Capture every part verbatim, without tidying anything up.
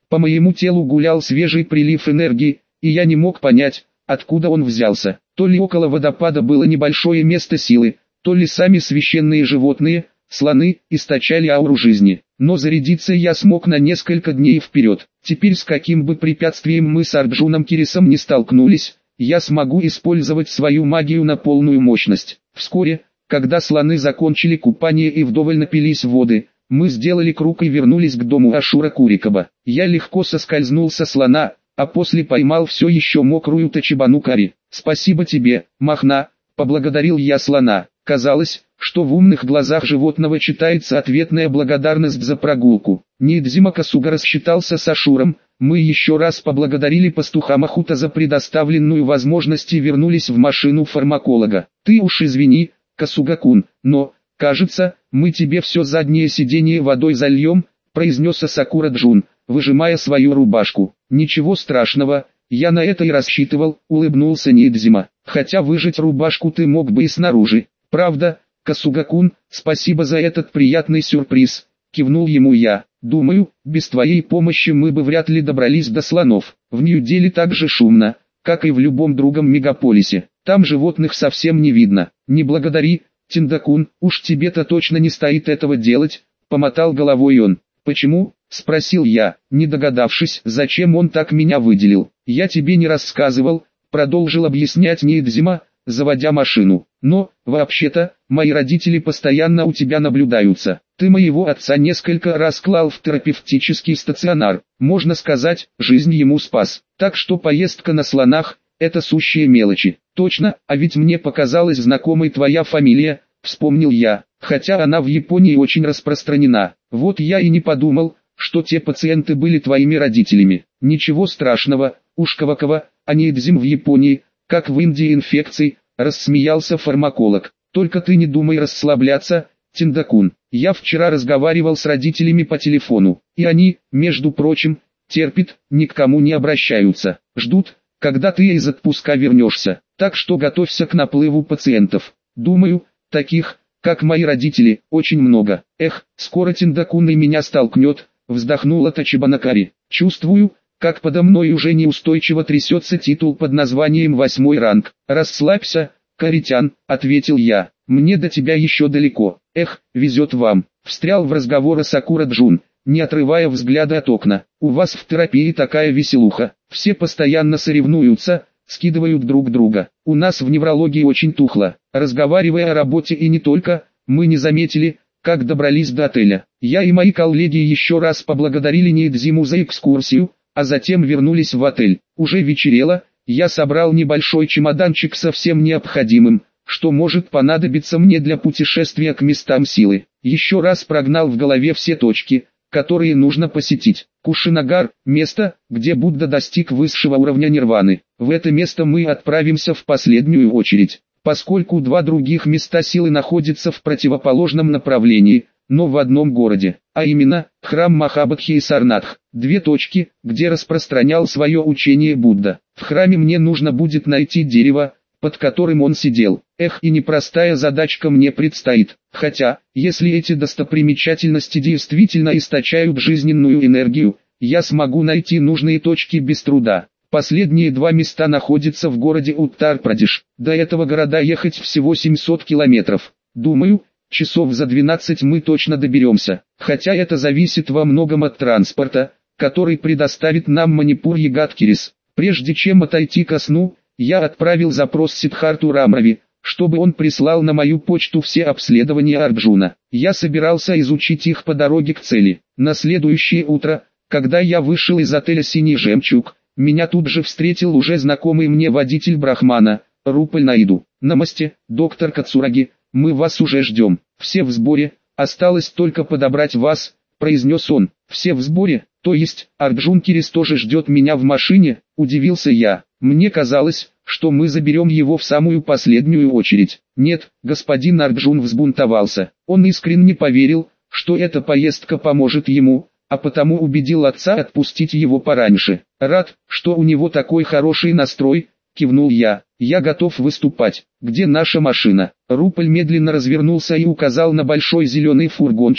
По моему телу гулял свежий прилив энергии, и я не мог понять, откуда он взялся. То ли около водопада было небольшое место силы, то ли сами священные животные, слоны, источали ауру жизни. Но зарядиться я смог на несколько дней вперед. Теперь с каким бы препятствием мы с Арджуном Кирисом не столкнулись, я смогу использовать свою магию на полную мощность. Вскоре, когда слоны закончили купание и вдоволь напились воды, мы сделали круг и вернулись к дому Ашура Курикаба. Я легко соскользнул со слона, а после поймал все еще мокрую Тачибану Кари. «Спасибо тебе, Махна», — поблагодарил я слона. Казалось, что в умных глазах животного читается ответная благодарность за прогулку. Нидзима Касуга рассчитался с Ашуром, мы еще раз поблагодарили пастуха Махута за предоставленную возможность и вернулись в машину фармаколога. «Ты уж извини, Касуга-кун, но, кажется, мы тебе все заднее сиденье водой зальем», — произнес Асакура Джун, выжимая свою рубашку. «Ничего страшного, я на это и рассчитывал», — улыбнулся Нидзима. «Хотя выжать рубашку ты мог бы и снаружи. Правда, Касуга-кун, спасибо за этот приятный сюрприз», — кивнул ему я. «Думаю, без твоей помощи мы бы вряд ли добрались до слонов. В Нью-Дели так же шумно, как и в любом другом мегаполисе. Там животных совсем не видно». «Не благодари, Тиндакун, уж тебе-то точно не стоит этого делать», — помотал головой он. «Почему?» — спросил я, не догадавшись, зачем он так меня выделил. «Я тебе не рассказывал», — продолжил объяснять Нидзима, заводя машину. «Но, вообще-то, мои родители постоянно у тебя наблюдаются. Ты моего отца несколько раз клал в терапевтический стационар. Можно сказать, жизнь ему спас. Так что поездка на слонах — это сущие мелочи». «Точно, а ведь мне показалась знакомой твоя фамилия», — вспомнил я, хотя она в Японии очень распространена. Вот я и не подумал, что те пациенты были твоими родителями. «Ничего страшного, уж Кавакава, а не Эдзим в Японии, как в Индии инфекций», — рассмеялся фармаколог. «Только ты не думай расслабляться, Тиндакун. Я вчера разговаривал с родителями по телефону, и они, между прочим, терпят, ни к кому не обращаются. Ждут, когда ты из отпуска вернешься. Так что готовься к наплыву пациентов. Думаю, таких, как мои родители, очень много. Эх, скоро Тиндакун и меня столкнет», — вздохнула Тачибана Кари. «Чувствую, как подо мной уже неустойчиво трясется титул под названием «Восьмой ранг». «Расслабься, Каритян», — ответил я. «Мне до тебя еще далеко». «Эх, везет вам», — встрял в разговор Асакура Джун, не отрывая взгляда от окна. «У вас в терапии такая веселуха. Все постоянно соревнуются, скидывают друг друга. У нас в неврологии очень тухло. Разговаривая о работе и не только, мы не заметили, как добрались до отеля. Я и мои коллеги еще раз поблагодарили Нидзиму за экскурсию, а затем вернулись в отель. Уже вечерело, я собрал небольшой чемоданчик со всем необходимым, что может понадобиться мне для путешествия к местам силы. Еще раз прогнал в голове все точки, которые нужно посетить. Кушинагар – место, где Будда достиг высшего уровня нирваны. В это место мы отправимся в последнюю очередь, поскольку два других места силы находятся в противоположном направлении, но в одном городе, а именно, храм Махабодхи и Сарнатх. Две точки, где распространял свое учение Будда. В храме мне нужно будет найти дерево, под которым он сидел. Эх, и непростая задачка мне предстоит. Хотя, если эти достопримечательности действительно источают жизненную энергию, я смогу найти нужные точки без труда. Последние два места находятся в городе Уттар-Прадеш. До этого города ехать всего семьсот километров. Думаю, часов за двенадцать мы точно доберемся. Хотя это зависит во многом от транспорта, который предоставит нам Манипур Ягадкирис. Прежде чем отойти ко сну, я отправил запрос Сиддхарту Рамрави, чтобы он прислал на мою почту все обследования Арджуна. Я собирался изучить их по дороге к цели. На следующее утро, когда я вышел из отеля «Синий жемчуг», меня тут же встретил уже знакомый мне водитель Брахмана, Рупаль Наиду. «Намасте, доктор Кацураги, мы вас уже ждем. Все в сборе, осталось только подобрать вас», — произнес он. «Все в сборе, то есть, Арджун Кирис тоже ждет меня в машине?» — удивился я. «Мне казалось, что мы заберем его в самую последнюю очередь». «Нет», — господин Арджун взбунтовался. Он искренне поверил, что эта поездка поможет ему, а потому убедил отца отпустить его пораньше. «Рад, что у него такой хороший настрой», — кивнул я. «Я готов выступать. Где наша машина?» Рупаль медленно развернулся и указал на большой зеленый фургончик,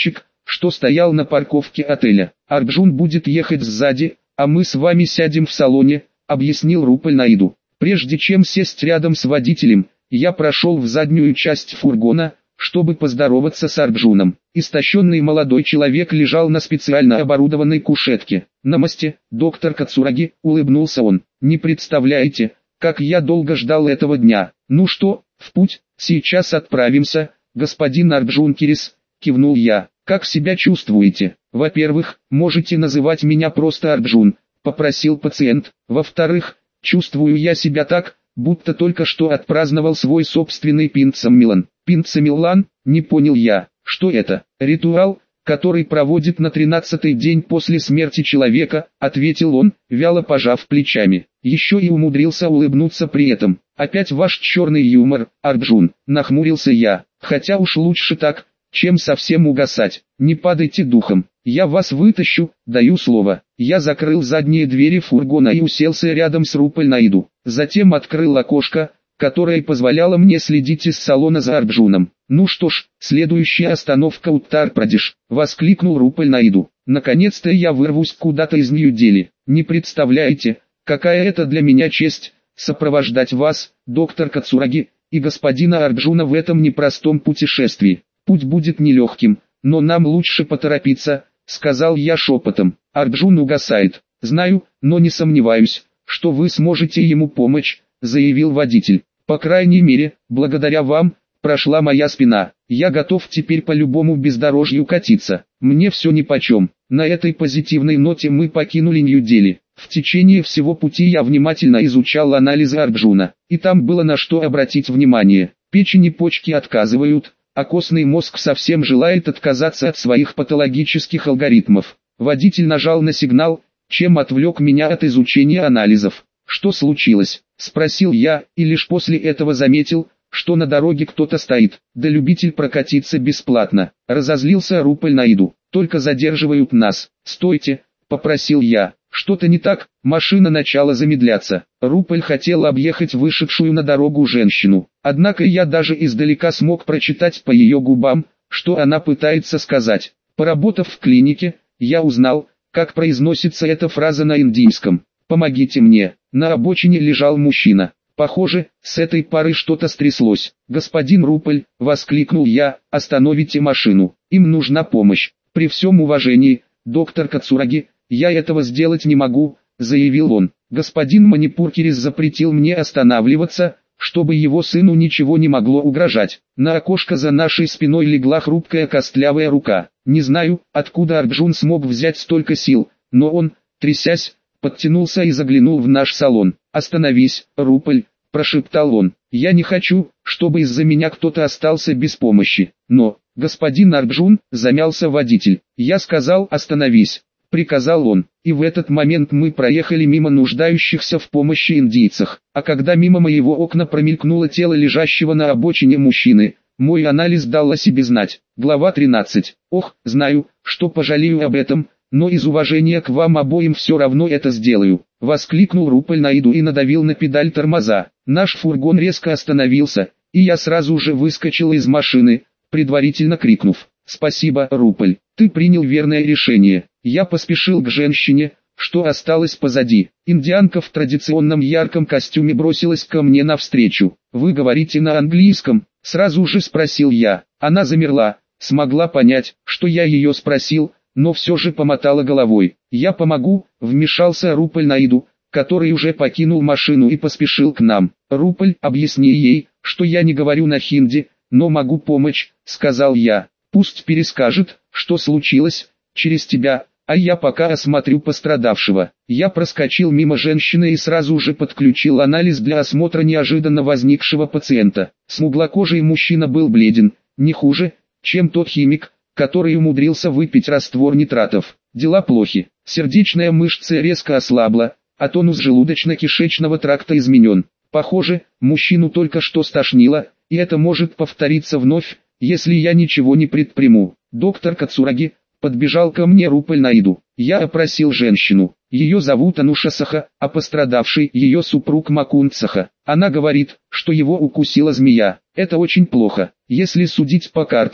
что стоял на парковке отеля. «Арджун будет ехать сзади, а мы с вами сядем в салоне», — объяснил Руполь Наиду. Прежде чем сесть рядом с водителем, я прошел в заднюю часть фургона, чтобы поздороваться с Арджуном. Истощенный молодой человек лежал на специально оборудованной кушетке. «Намасте, доктор Кацураги», — улыбнулся он. «Не представляете, как я долго ждал этого дня. Ну что, в путь, сейчас отправимся, господин Арджун Кирис», — кивнул я. «Как себя чувствуете? Во-первых, можете называть меня просто Арджун», — попросил пациент. «Во-вторых, чувствую я себя так, будто только что отпраздновал свой собственный Пинцамилан». «Пинцамилан?» — не понял я. «Что это?» «Ритуал, который проводит на тринадцатый день после смерти человека», — ответил он, вяло пожав плечами. Еще и умудрился улыбнуться при этом. «Опять ваш черный юмор, Арджун», — нахмурился я. «Хотя уж лучше так, чем совсем угасать. Не падайте духом. Я вас вытащу, даю слово». Я закрыл задние двери фургона и уселся рядом с Руполь Наиду. Затем открыл окошко, которое позволяло мне следить из салона за Арджуном. «Ну что ж, следующая остановка Уттар-Прадеш», — воскликнул Руполь Наиду. «Наконец-то я вырвусь куда-то из Нью-Дели. Не представляете, какая это для меня честь, сопровождать вас, доктор Кацураги, и господина Арджуна в этом непростом путешествии. Путь будет нелегким, но нам лучше поторопиться», — сказал я шепотом. «Арджун угасает. Знаю, но не сомневаюсь, что вы сможете ему помочь», — заявил водитель. «По крайней мере, благодаря вам, прошла моя спина. Я готов теперь по любому бездорожью катиться. Мне все нипочем». На этой позитивной ноте мы покинули Нью-Дели. В течение всего пути я внимательно изучал анализы Арджуна, и там было на что обратить внимание. Печень и почки отказывают, а костный мозг совсем желает отказаться от своих патологических алгоритмов. Водитель нажал на сигнал, чем отвлек меня от изучения анализов. «Что случилось?» — спросил я, и лишь после этого заметил, что на дороге кто-то стоит, да любитель прокатиться бесплатно. Разозлился Руполь Наиду. «Только задерживают нас». «Стойте», — попросил я. «Что-то не так?» Машина начала замедляться. Руполь хотел объехать вышедшую на дорогу женщину. Однако я даже издалека смог прочитать по ее губам, что она пытается сказать. Поработав в клинике, я узнал, как произносится эта фраза на индийском. «Помогите мне». На обочине лежал мужчина. Похоже, с этой парой что-то стряслось. «Господин Руполь», — воскликнул я, — «остановите машину. Им нужна помощь». «При всем уважении, доктор Кацураги, я этого сделать не могу», — заявил он. «Господин Манипуркирис запретил мне останавливаться, чтобы его сыну ничего не могло угрожать». На окошко за нашей спиной легла хрупкая костлявая рука. Не знаю, откуда Арджун смог взять столько сил, но он, трясясь, подтянулся и заглянул в наш салон. «Остановись, Руполь», — прошептал он. «Я не хочу, чтобы из-за меня кто-то остался без помощи». «Но, господин Арджун», — замялся водитель. «Я сказал, остановись», — приказал он. И в этот момент мы проехали мимо нуждающихся в помощи индийцев. А когда мимо моего окна промелькнуло тело лежащего на обочине мужчины, мой анализ дал о себе знать. Глава тринадцать. «Ох, знаю, что пожалею об этом, но из уважения к вам обоим все равно это сделаю», — воскликнул Руполь Наиду и надавил на педаль тормоза. Наш фургон резко остановился, и я сразу же выскочил из машины, предварительно крикнув: «Спасибо, Руполь, ты принял верное решение». Я поспешил к женщине, что осталось позади. Индианка в традиционном ярком костюме бросилась ко мне навстречу. «Вы говорите на английском?» — сразу же спросил я. Она замерла, смогла понять, что я ее спросил, но все же помотала головой. «Я помогу», — вмешался Руполь Наиду, который уже покинул машину и поспешил к нам. «Руполь, объясни ей, что я не говорю на хинди, но могу помочь», — сказал я. «Пусть перескажет, что случилось, через тебя, а я пока осмотрю пострадавшего». Я проскочил мимо женщины и сразу же подключил анализ для осмотра неожиданно возникшего пациента. Смуглокожий мужчина был бледен, не хуже, чем тот химик, который умудрился выпить раствор нитратов. Дела плохи. Сердечная мышца резко ослабла, а тонус желудочно-кишечного тракта изменен. Похоже, мужчину только что стошнило, и это может повториться вновь, если я ничего не предприму. «Доктор Кацураги», — подбежал ко мне Руполь Наиду. Я опросил женщину. Ее зовут Ануша Саха, а пострадавший ее супруг Макунд Саха. Она говорит, что его укусила змея. Это очень плохо. Если судить по картам,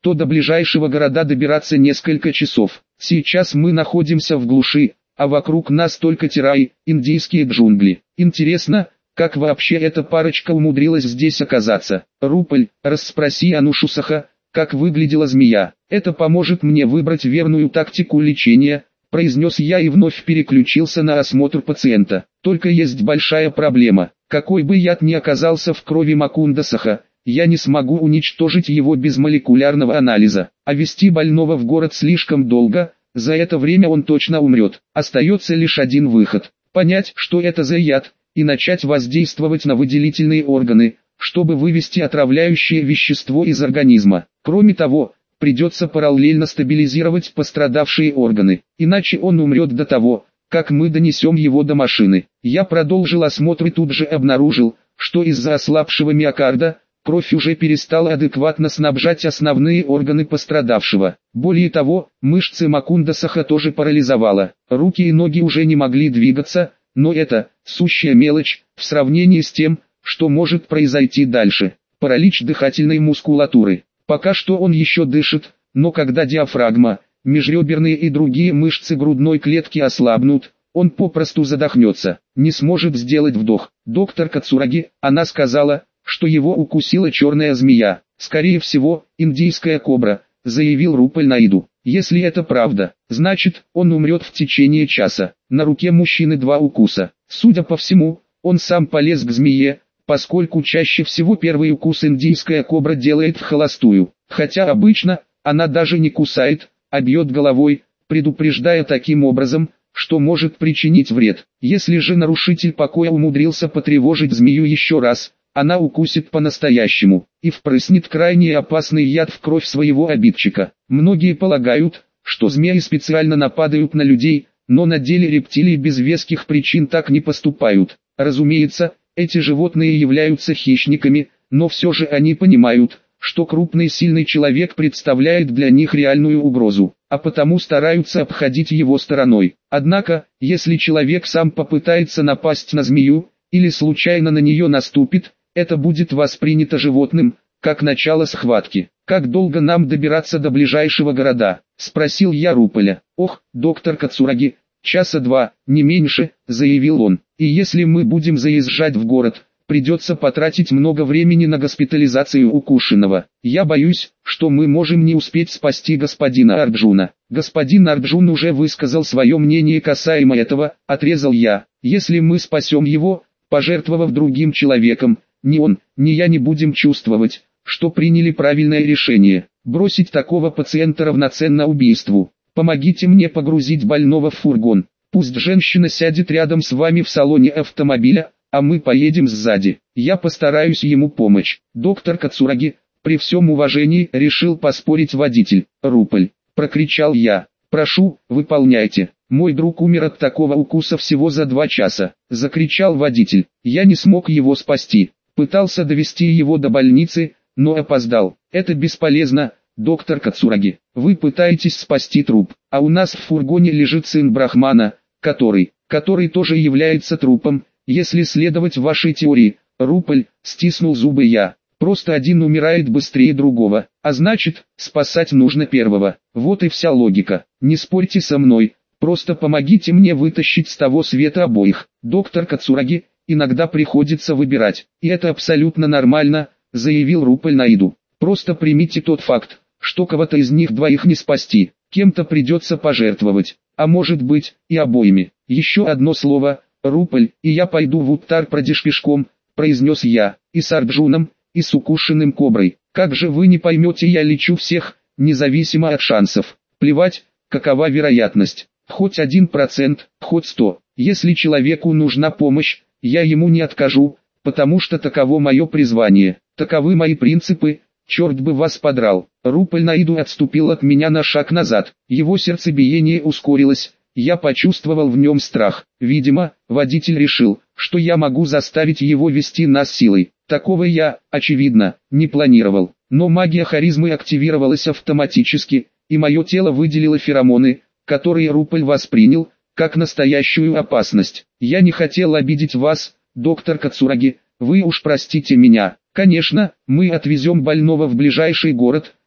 то до ближайшего города добираться несколько часов. Сейчас мы находимся в глуши, а вокруг нас только терраи, индийские джунгли. Интересно, как вообще эта парочка умудрилась здесь оказаться? Руполь, расспроси Анушусаха, как выглядела змея. Это поможет мне выбрать верную тактику лечения, произнес я и вновь переключился на осмотр пациента. Только есть большая проблема. Какой бы яд ни оказался в крови Макундасаха, я не смогу уничтожить его без молекулярного анализа. А везти больного в город слишком долго, за это время он точно умрет. Остается лишь один выход. Понять, что это за яд, и начать воздействовать на выделительные органы, чтобы вывести отравляющее вещество из организма. Кроме того, придется параллельно стабилизировать пострадавшие органы, иначе он умрет до того, как мы донесем его до машины. Я продолжил осмотр и тут же обнаружил, что из-за ослабшего миокарда, кровь уже перестала адекватно снабжать основные органы пострадавшего. Более того, мышцы Макундасаха тоже парализовало. Руки и ноги уже не могли двигаться, но это сущая мелочь в сравнении с тем, что может произойти дальше. Паралич дыхательной мускулатуры. Пока что он еще дышит, но когда диафрагма, межреберные и другие мышцы грудной клетки ослабнут, он попросту задохнется, не сможет сделать вдох. Доктор Кацураги, она сказала, что его укусила черная змея, скорее всего, индийская кобра, заявил Руполь Наиду. Если это правда, значит, он умрет в течение часа. На руке мужчины два укуса. Судя по всему, он сам полез к змее, поскольку чаще всего первый укус индийская кобра делает в холостую. Хотя обычно, она даже не кусает, а бьет головой, предупреждая таким образом, что может причинить вред. Если же нарушитель покоя умудрился потревожить змею еще раз, она укусит по-настоящему и впрыснет крайне опасный яд в кровь своего обидчика. Многие полагают, что змеи специально нападают на людей, но на деле рептилии без веских причин так не поступают. Разумеется, эти животные являются хищниками, но все же они понимают, что крупный сильный человек представляет для них реальную угрозу, а потому стараются обходить его стороной. Однако, если человек сам попытается напасть на змею, или случайно на нее наступит, это будет воспринято животным, как начало схватки. «Как долго нам добираться до ближайшего города?» – спросил я Руполя. «Ох, доктор Кацураги, часа два, не меньше», – заявил он. «И если мы будем заезжать в город, придется потратить много времени на госпитализацию укушенного. Я боюсь, что мы можем не успеть спасти господина Арджуна». «Господин Арджун уже высказал свое мнение касаемо этого», – отрезал я. «Если мы спасем его, пожертвовав другим человеком, ни он, ни я не будем чувствовать, что приняли правильное решение. Бросить такого пациента равноценно убийству. Помогите мне погрузить больного в фургон. Пусть женщина сядет рядом с вами в салоне автомобиля, а мы поедем сзади. Я постараюсь ему помочь». «Доктор Кацураги, при всем уважении», решил поспорить водитель. «Руполь», прокричал я, «прошу, выполняйте. Мой друг умер от такого укуса всего за два часа», — закричал водитель. «Я не смог его спасти. Пытался довести его до больницы, но опоздал. Это бесполезно, доктор Кацураги. Вы пытаетесь спасти труп, а у нас в фургоне лежит сын Брахмана, который, который тоже является трупом, если следовать вашей теории». Руполь, стиснул зубы я. «Просто один умирает быстрее другого, а значит, спасать нужно первого. Вот и вся логика. Не спорьте со мной. Просто помогите мне вытащить с того света обоих. Доктор Кацураги, иногда приходится выбирать, и это абсолютно нормально», — заявил Руполь Наиду. «Просто примите тот факт, что кого-то из них двоих не спасти, кем-то придется пожертвовать, а может быть, и обоими. Еще одно слово, Руполь, и я пойду в Уттар-Прадеш пешком», — произнес я, «и с Арджуном, и с укушенным коброй. Как же вы не поймете, я лечу всех, независимо от шансов. Плевать, какова вероятность. Хоть один процент, хоть сто. Если человеку нужна помощь, я ему не откажу, потому что таково мое призвание, таковы мои принципы, черт бы вас подрал». Руполь Наиду отступил от меня на шаг назад, его сердцебиение ускорилось, я почувствовал в нем страх. Видимо, водитель решил, что я могу заставить его вести нас силой. Такого я, очевидно, не планировал, но магия харизмы активировалась автоматически, и мое тело выделило феромоны, которые Руполь воспринял как настоящую опасность. «Я не хотел обидеть вас, доктор Кацураги, вы уж простите меня. Конечно, мы отвезем больного в ближайший город,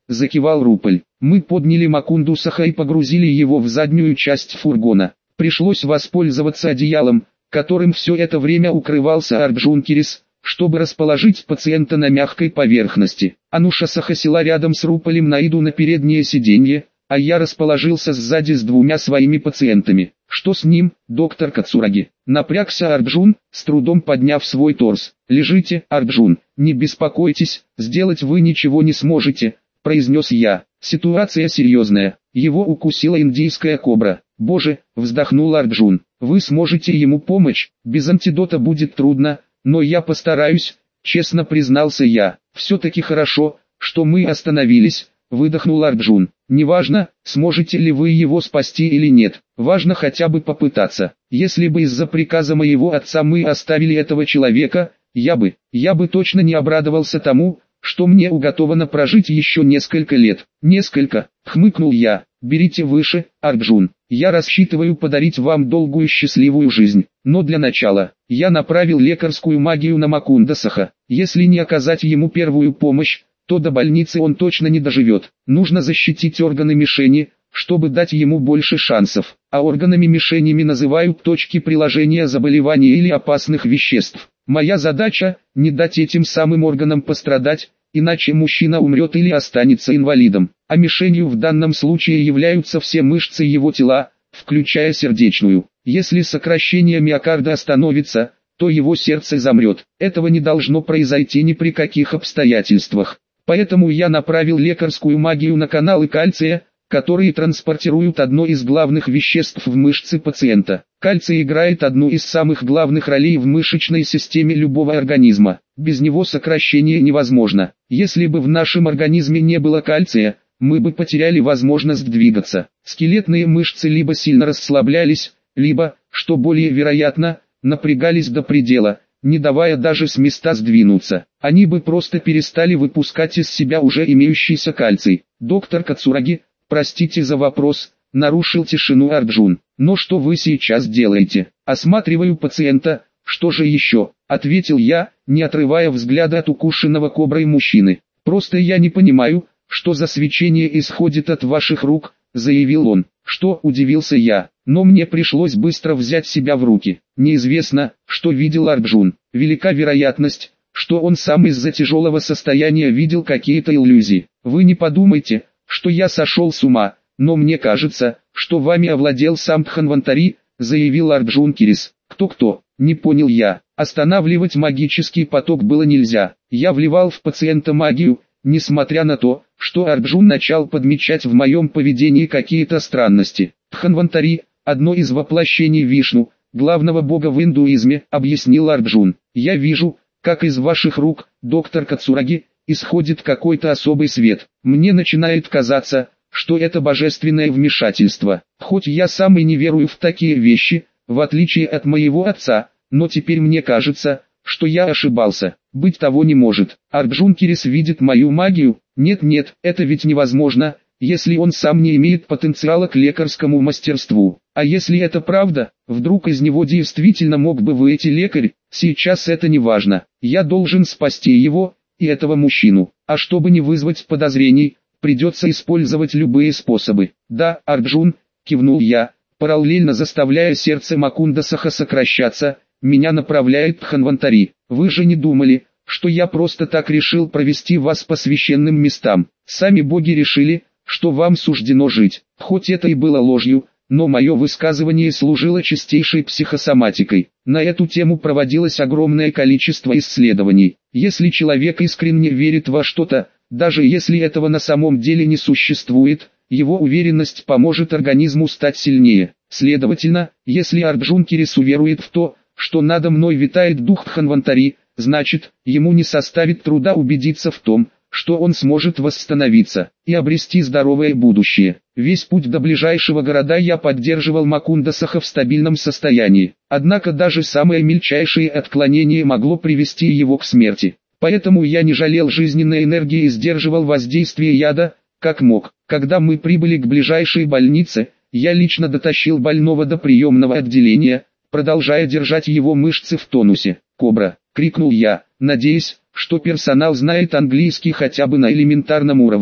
закивал Руполь. Мы подняли Макунду Саха и погрузили его в заднюю часть фургона. Пришлось воспользоваться одеялом, которым все это время укрывался Арджун Кирис, чтобы расположить пациента на мягкой поверхности. Ануша Саха села рядом с Руполем Наиду на переднее сиденье, а я расположился сзади с двумя своими пациентами. «Что с ним, доктор Кацураги?» Напрягся Арджун, с трудом подняв свой торс. «Лежите, Арджун, не беспокойтесь, сделать вы ничего не сможете», произнес я. «Ситуация серьезная, его укусила индийская кобра». «Боже», вздохнул Арджун, «вы сможете ему помочь, без антидота будет трудно, но я постараюсь», честно признался я. «Все-таки хорошо, что мы остановились», выдохнул Арджун. «Неважно, сможете ли вы его спасти или нет, важно хотя бы попытаться. Если бы из-за приказа моего отца мы оставили этого человека, я бы, я бы точно не обрадовался тому, что мне уготовано прожить еще несколько лет». «Несколько», хмыкнул я. «Берите выше, Арджун, я рассчитываю подарить вам долгую счастливую жизнь, но для начала, я направил лекарскую магию на Макунда Саха. Если не оказать ему первую помощь, то до больницы он точно не доживет. Нужно защитить органы мишени, чтобы дать ему больше шансов. А органами мишенями называют точки приложения заболеваний или опасных веществ. Моя задача – не дать этим самым органам пострадать, иначе мужчина умрет или останется инвалидом. А мишенью в данном случае являются все мышцы его тела, включая сердечную. Если сокращение миокарда остановится, то его сердце замрет. Этого не должно произойти ни при каких обстоятельствах. Поэтому я направил лекарскую магию на каналы кальция, которые транспортируют одно из главных веществ в мышцы пациента. Кальций играет одну из самых главных ролей в мышечной системе любого организма. Без него сокращение невозможно. Если бы в нашем организме не было кальция, мы бы потеряли возможность двигаться. Скелетные мышцы либо сильно расслаблялись, либо, что более вероятно, напрягались до предела, не давая даже с места сдвинуться. Они бы просто перестали выпускать из себя уже имеющийся кальций. «Доктор Кацураги, простите за вопрос», нарушил тишину Арджун. «Но что вы сейчас делаете?» «Осматриваю пациента». «Что же еще?» ответил я, не отрывая взгляда от укушенного коброй мужчины. «Просто я не понимаю, что за свечение исходит от ваших рук», заявил он. «Что?» удивился я, но мне пришлось быстро взять себя в руки. Неизвестно, что видел Арджун. Велика вероятность, что он сам из-за тяжелого состояния видел какие-то иллюзии. Вы не подумайте, что я сошел с ума, но мне кажется, что вами овладел сам Дханвантари, заявил Арджун Кирис. Кто-кто? Не понял я. Останавливать магический поток было нельзя. Я вливал в пациента магию, несмотря на то, что Арджун начал подмечать в моем поведении какие-то странности. Дханвантари – одно из воплощений Вишну, главного бога в индуизме, объяснил Арджун. Я вижу, как из ваших рук, доктор Кацураги, исходит какой-то особый свет. Мне начинает казаться, что это божественное вмешательство. Хоть я сам и не верую в такие вещи, в отличие от моего отца, но теперь мне кажется, что я ошибался. Быть того не может. Арджун Кирис видит мою магию? Нет-нет, это ведь невозможно, если он сам не имеет потенциала к лекарскому мастерству. А если это правда, вдруг из него действительно мог бы выйти лекарь? Сейчас это не важно. Я должен спасти его и этого мужчину. А чтобы не вызвать подозрений, придется использовать любые способы. Да, Арджун, кивнул я, параллельно заставляя сердце Макунда Саха сокращаться. Меня направляет Дханвантари. Вы же не думали, что я просто так решил провести вас по священным местам. Сами боги решили, что вам суждено жить. Хоть это и было ложью, но мое высказывание служило чистейшей психосоматикой. На эту тему проводилось огромное количество исследований. Если человек искренне верит во что-то, даже если этого на самом деле не существует, его уверенность поможет организму стать сильнее. Следовательно, если Арджун Кирис уверует в то, что надо мной витает дух Дханвантари, значит, ему не составит труда убедиться в том, что он сможет восстановиться и обрести здоровое будущее. Весь путь до ближайшего города я поддерживал Макунда Саха в стабильном состоянии, однако даже самое мельчайшее отклонение могло привести его к смерти. Поэтому я не жалел жизненной энергии и сдерживал воздействие яда, как мог. Когда мы прибыли к ближайшей больнице, я лично дотащил больного до приемного отделения, продолжая держать его мышцы в тонусе. «Кобра!» — крикнул я, надеясь, что персонал знает английский хотя бы на элементарном уровне.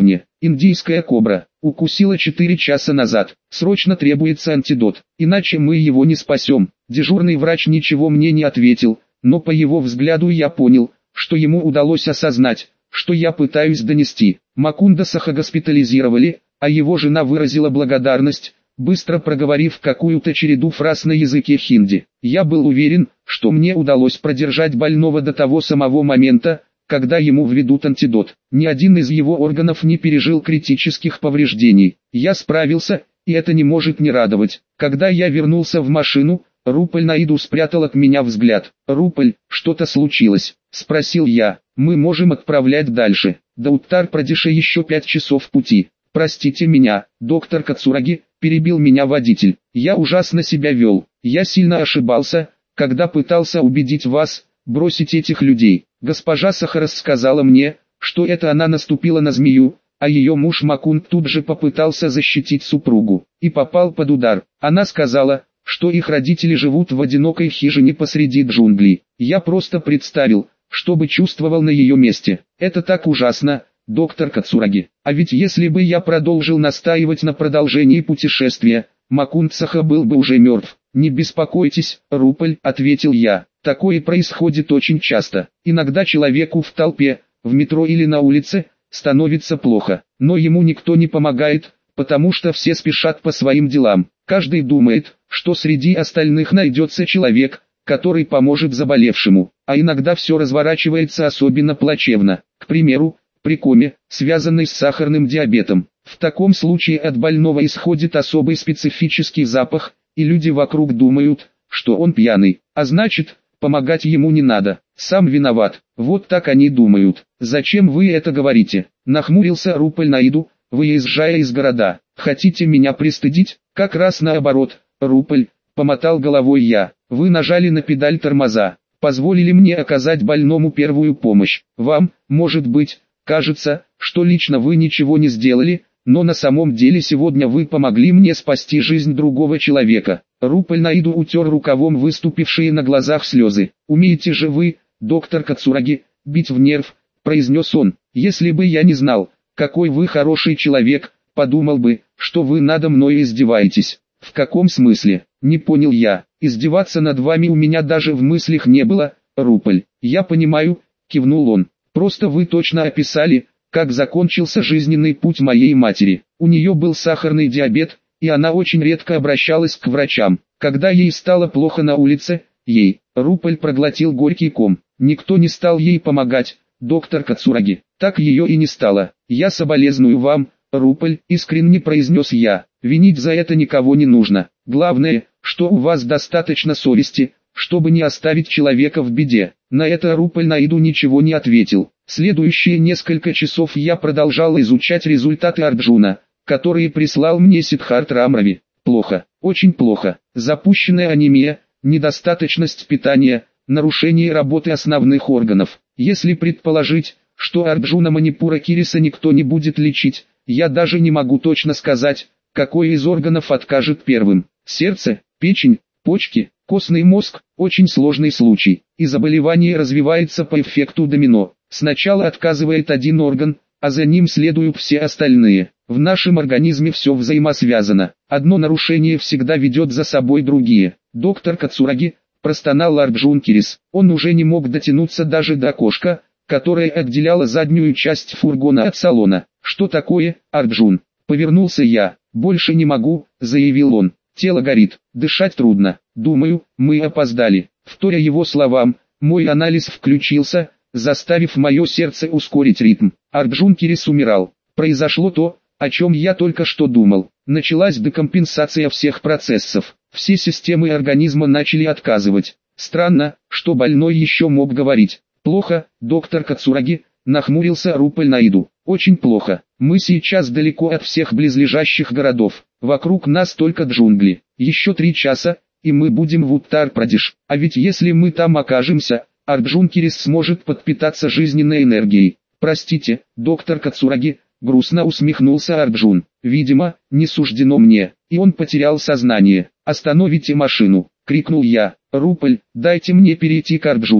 Индийская кобра. Укусила четыре часа назад. Срочно требуется антидот, иначе мы его не спасем. Дежурный врач ничего мне не ответил, но по его взгляду я понял, что ему удалось осознать, что я пытаюсь донести. Макунда Саха госпитализировали, а его жена выразила благодарность, быстро проговорив какую-то череду фраз на языке хинди. Я был уверен, что мне удалось продержать больного до того самого момента, когда ему введут антидот. Ни один из его органов не пережил критических повреждений. Я справился, и это не может не радовать. Когда я вернулся в машину, Рупаль Наиду спрятал от меня взгляд. «Рупаль, что-то случилось?» – спросил я. «Мы можем отправлять дальше. До Уттар-Прадеша еще пять часов пути». «Простите меня, доктор Кацураги», – перебил меня водитель. «Я ужасно себя вел. Я сильно ошибался, когда пытался убедить вас бросить этих людей. Госпожа Сахарас сказала мне, что это она наступила на змею, а ее муж Макунд тут же попытался защитить супругу и попал под удар. Она сказала, что их родители живут в одинокой хижине посреди джунглей. Я просто представил, что бы чувствовал на ее месте. Это так ужасно, доктор Кацураги. А ведь если бы я продолжил настаивать на продолжении путешествия, Макунд Саха был бы уже мертв». «Не беспокойтесь, Рупаль», — ответил я. «Такое происходит очень часто. Иногда человеку в толпе, в метро или на улице, становится плохо, но ему никто не помогает, потому что все спешат по своим делам. Каждый думает, что среди остальных найдется человек, который поможет заболевшему, а иногда все разворачивается особенно плачевно. К примеру, при коме, связанной с сахарным диабетом. В таком случае от больного исходит особый специфический запах, и люди вокруг думают, что он пьяный, а значит, помогать ему не надо, сам виноват. Вот так они думают. Зачем вы это говорите?» Нахмурился Рупаль Наиду, выезжая из города. «Хотите меня пристыдить?» «Как раз наоборот, Рупаль», — помотал головой я. «Вы нажали на педаль тормоза, позволили мне оказать больному первую помощь. Вам, может быть, кажется, что лично вы ничего не сделали, но на самом деле сегодня вы помогли мне спасти жизнь другого человека». Рупаль Наиду утер рукавом выступившие на глазах слезы. «Умеете же вы, доктор Кацураги, бить в нерв», — произнес он. «Если бы я не знал, какой вы хороший человек, подумал бы, что вы надо мной издеваетесь». «В каком смысле?» — не понял я. «Издеваться над вами у меня даже в мыслях не было, Рупаль». «Я понимаю», — кивнул он. «Просто вы точно описали, как закончился жизненный путь моей матери. У нее был сахарный диабет, и она очень редко обращалась к врачам. Когда ей стало плохо на улице, ей, Рупаль проглотил горький ком. Никто не стал ей помогать, доктор Кацураги. Так ее и не стало. Я соболезную вам, Рупаль, искренне произнес я. Винить за это никого не нужно. Главное, что у вас достаточно совести, чтобы не оставить человека в беде». На это Рупаль Наиду ничего не ответил. Следующие несколько часов я продолжал изучать результаты Арджуна, которые прислал мне Сиддхарт Рамрави. Плохо, очень плохо. Запущенная анемия, недостаточность питания, нарушение работы основных органов. Если предположить, что Арджуна Манипура Кириса никто не будет лечить, я даже не могу точно сказать, какой из органов откажет первым. Сердце, печень, почки, костный мозг – очень сложный случай, и заболевание развивается по эффекту домино. Сначала отказывает один орган, а за ним следуют все остальные. В нашем организме все взаимосвязано. Одно нарушение всегда ведет за собой другие. «Доктор Кацураги», – простонал Арджун Кирис. Он уже не мог дотянуться даже до окошка, которое отделяло заднюю часть фургона от салона. «Что такое, Арджун?» Повернулся я. «Больше не могу», – заявил он. «Тело горит, дышать трудно. Думаю, мы опоздали». Вторя его словам, мой анализ включился, заставив мое сердце ускорить ритм. Арджун Кирис умирал. Произошло то, о чем я только что думал. Началась декомпенсация всех процессов. Все системы организма начали отказывать. Странно, что больной еще мог говорить. «Плохо, доктор Кацураги», — нахмурился Рупаль Наиду. «Очень плохо. Мы сейчас далеко от всех близлежащих городов. Вокруг нас только джунгли. Еще три часа, и мы будем в Уттар-Прадеш. А ведь если мы там окажемся, Арджун Кирис сможет подпитаться жизненной энергией». «Простите, доктор Кацураги», — грустно усмехнулся Арджун. «Видимо, не суждено мне». И он потерял сознание. «Остановите машину», — крикнул я. «Рупаль, дайте мне перейти к Арджуну».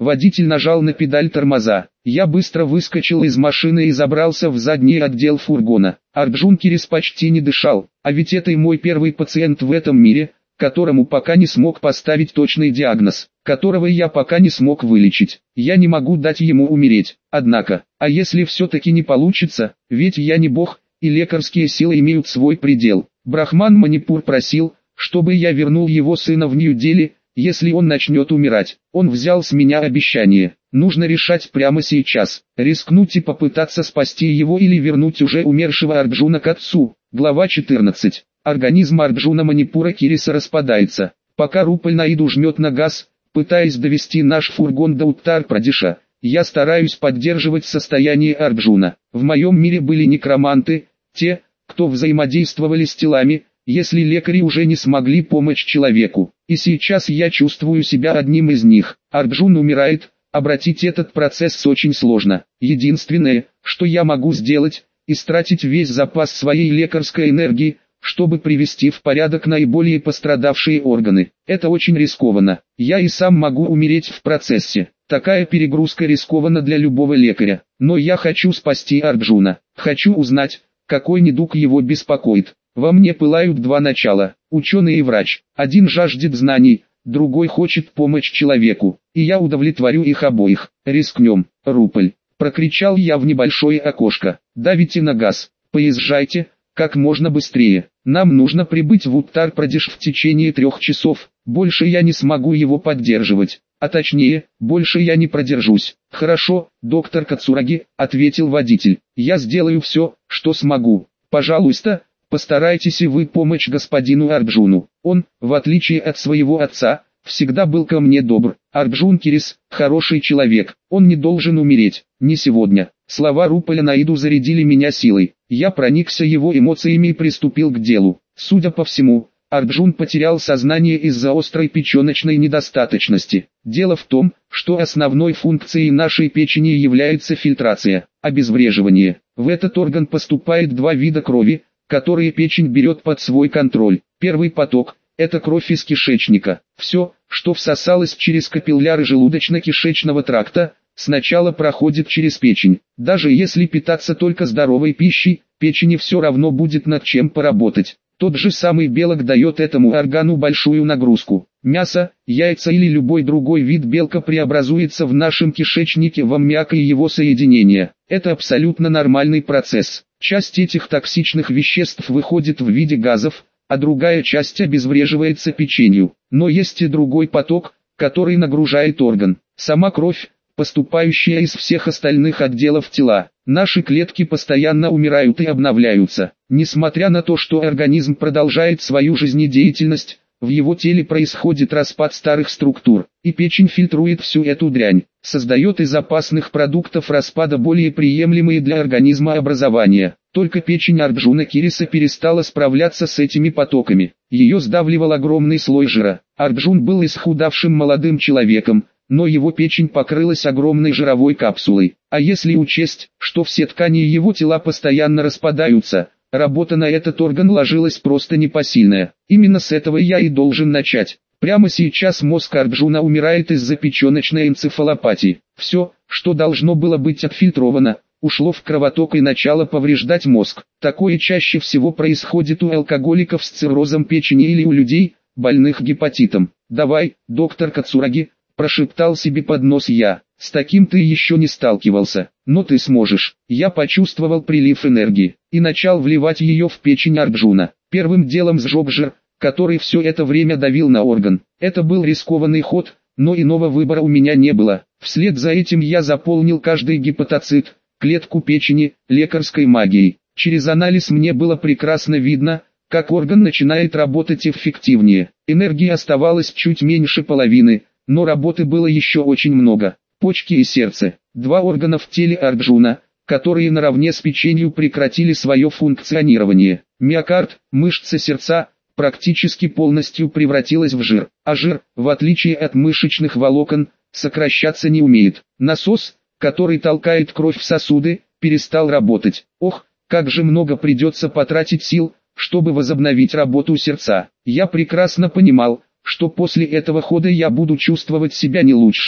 Водитель нажал на педаль тормоза. Я быстро выскочил из машины и забрался в задний отдел фургона. Арджун Кирис почти не дышал, а ведь это и мой первый пациент в этом мире, которому пока не смог поставить точный диагноз, которого я пока не смог вылечить. Я не могу дать ему умереть. Однако, а если все-таки не получится, ведь я не бог, и лекарские силы имеют свой предел. Брахман Манипур просил, чтобы я вернул его сына в Нью-Дели, если он начнет умирать. Он взял с меня обещание. Нужно решать прямо сейчас, рискнуть и попытаться спасти его или вернуть уже умершего Арджуна к отцу. Глава четырнадцать. Организм Арджуна Манипура Кириса распадается. Пока Рупаль Наиду жмет на газ, пытаясь довести наш фургон до Уттар-Прадеша, я стараюсь поддерживать состояние Арджуна. В моем мире были некроманты, те, кто взаимодействовали с телами, если лекари уже не смогли помочь человеку. И сейчас я чувствую себя одним из них. Арджун умирает, обратить этот процесс очень сложно. Единственное, что я могу сделать, истратить весь запас своей лекарской энергии, чтобы привести в порядок наиболее пострадавшие органы. Это очень рискованно. Я и сам могу умереть в процессе. Такая перегрузка рискована для любого лекаря. Но я хочу спасти Арджуна. Хочу узнать, какой недуг его беспокоит. Во мне пылают два начала, ученый и врач. Один жаждет знаний, другой хочет помочь человеку. И я удовлетворю их обоих. Рискнем, Рупаль. Прокричал я в небольшое окошко. Давите на газ. Поезжайте, как можно быстрее. Нам нужно прибыть в Уттар-Прадеш в течение трех часов. Больше я не смогу его поддерживать. А точнее, больше я не продержусь. Хорошо, доктор Кацураги, ответил водитель. Я сделаю все, что смогу. Пожалуйста, постарайтесь и вы помочь господину Арджуну. Он, в отличие от своего отца, всегда был ко мне добр. Арджун Кирис – хороший человек. Он не должен умереть. Не сегодня. Слова Рупаля Наиду зарядили меня силой. Я проникся его эмоциями и приступил к делу. Судя по всему, Арджун потерял сознание из-за острой печеночной недостаточности. Дело в том, что основной функцией нашей печени является фильтрация, обезвреживание. В этот орган поступает два вида крови, которые печень берет под свой контроль. Первый поток – это кровь из кишечника. Все, что всосалось через капилляры желудочно-кишечного тракта, сначала проходит через печень. Даже если питаться только здоровой пищей, печени все равно будет над чем поработать. Тот же самый белок дает этому органу большую нагрузку. Мясо, яйца или любой другой вид белка преобразуется в нашем кишечнике в аммиак и его соединения. Это абсолютно нормальный процесс. Часть этих токсичных веществ выходит в виде газов, а другая часть обезвреживается печенью. Но есть и другой поток, который нагружает орган. Сама кровь, поступающая из всех остальных отделов тела. Наши клетки постоянно умирают и обновляются. Несмотря на то, что организм продолжает свою жизнедеятельность, в его теле происходит распад старых структур, и печень фильтрует всю эту дрянь, создает из опасных продуктов распада более приемлемые для организма образования. Только печень Арджуна Кириса перестала справляться с этими потоками. Ее сдавливал огромный слой жира. Арджун был исхудавшим молодым человеком, но его печень покрылась огромной жировой капсулой. А если учесть, что все ткани его тела постоянно распадаются, работа на этот орган ложилась просто непосильная. Именно с этого я и должен начать. Прямо сейчас мозг Арджуна умирает из-за печеночной энцефалопатии. Все, что должно было быть отфильтровано, ушло в кровоток и начало повреждать мозг. Такое чаще всего происходит у алкоголиков с циррозом печени или у людей, больных гепатитом. «Давай, доктор Кацураги», — прошептал себе под нос я, — «с таким ты еще не сталкивался, но ты сможешь». Я почувствовал прилив энергии и начал вливать ее в печень Арджуна. Первым делом сжег жир, который все это время давил на орган. Это был рискованный ход, но иного выбора у меня не было. Вслед за этим я заполнил каждый гепатоцит, клетку печени, лекарской магией. Через анализ мне было прекрасно видно, как орган начинает работать эффективнее. Энергии оставалось чуть меньше половины, но работы было еще очень много. Почки и сердце, два органа в теле Арджуна, которые наравне с печенью прекратили свое функционирование. Миокард, мышца сердца, практически полностью превратилась в жир, а жир, в отличие от мышечных волокон, сокращаться не умеет. Насос, который толкает кровь в сосуды, перестал работать. Ох, как же много придется потратить сил, чтобы возобновить работу сердца. Я прекрасно понимал, что после этого хода я буду чувствовать себя не лучше,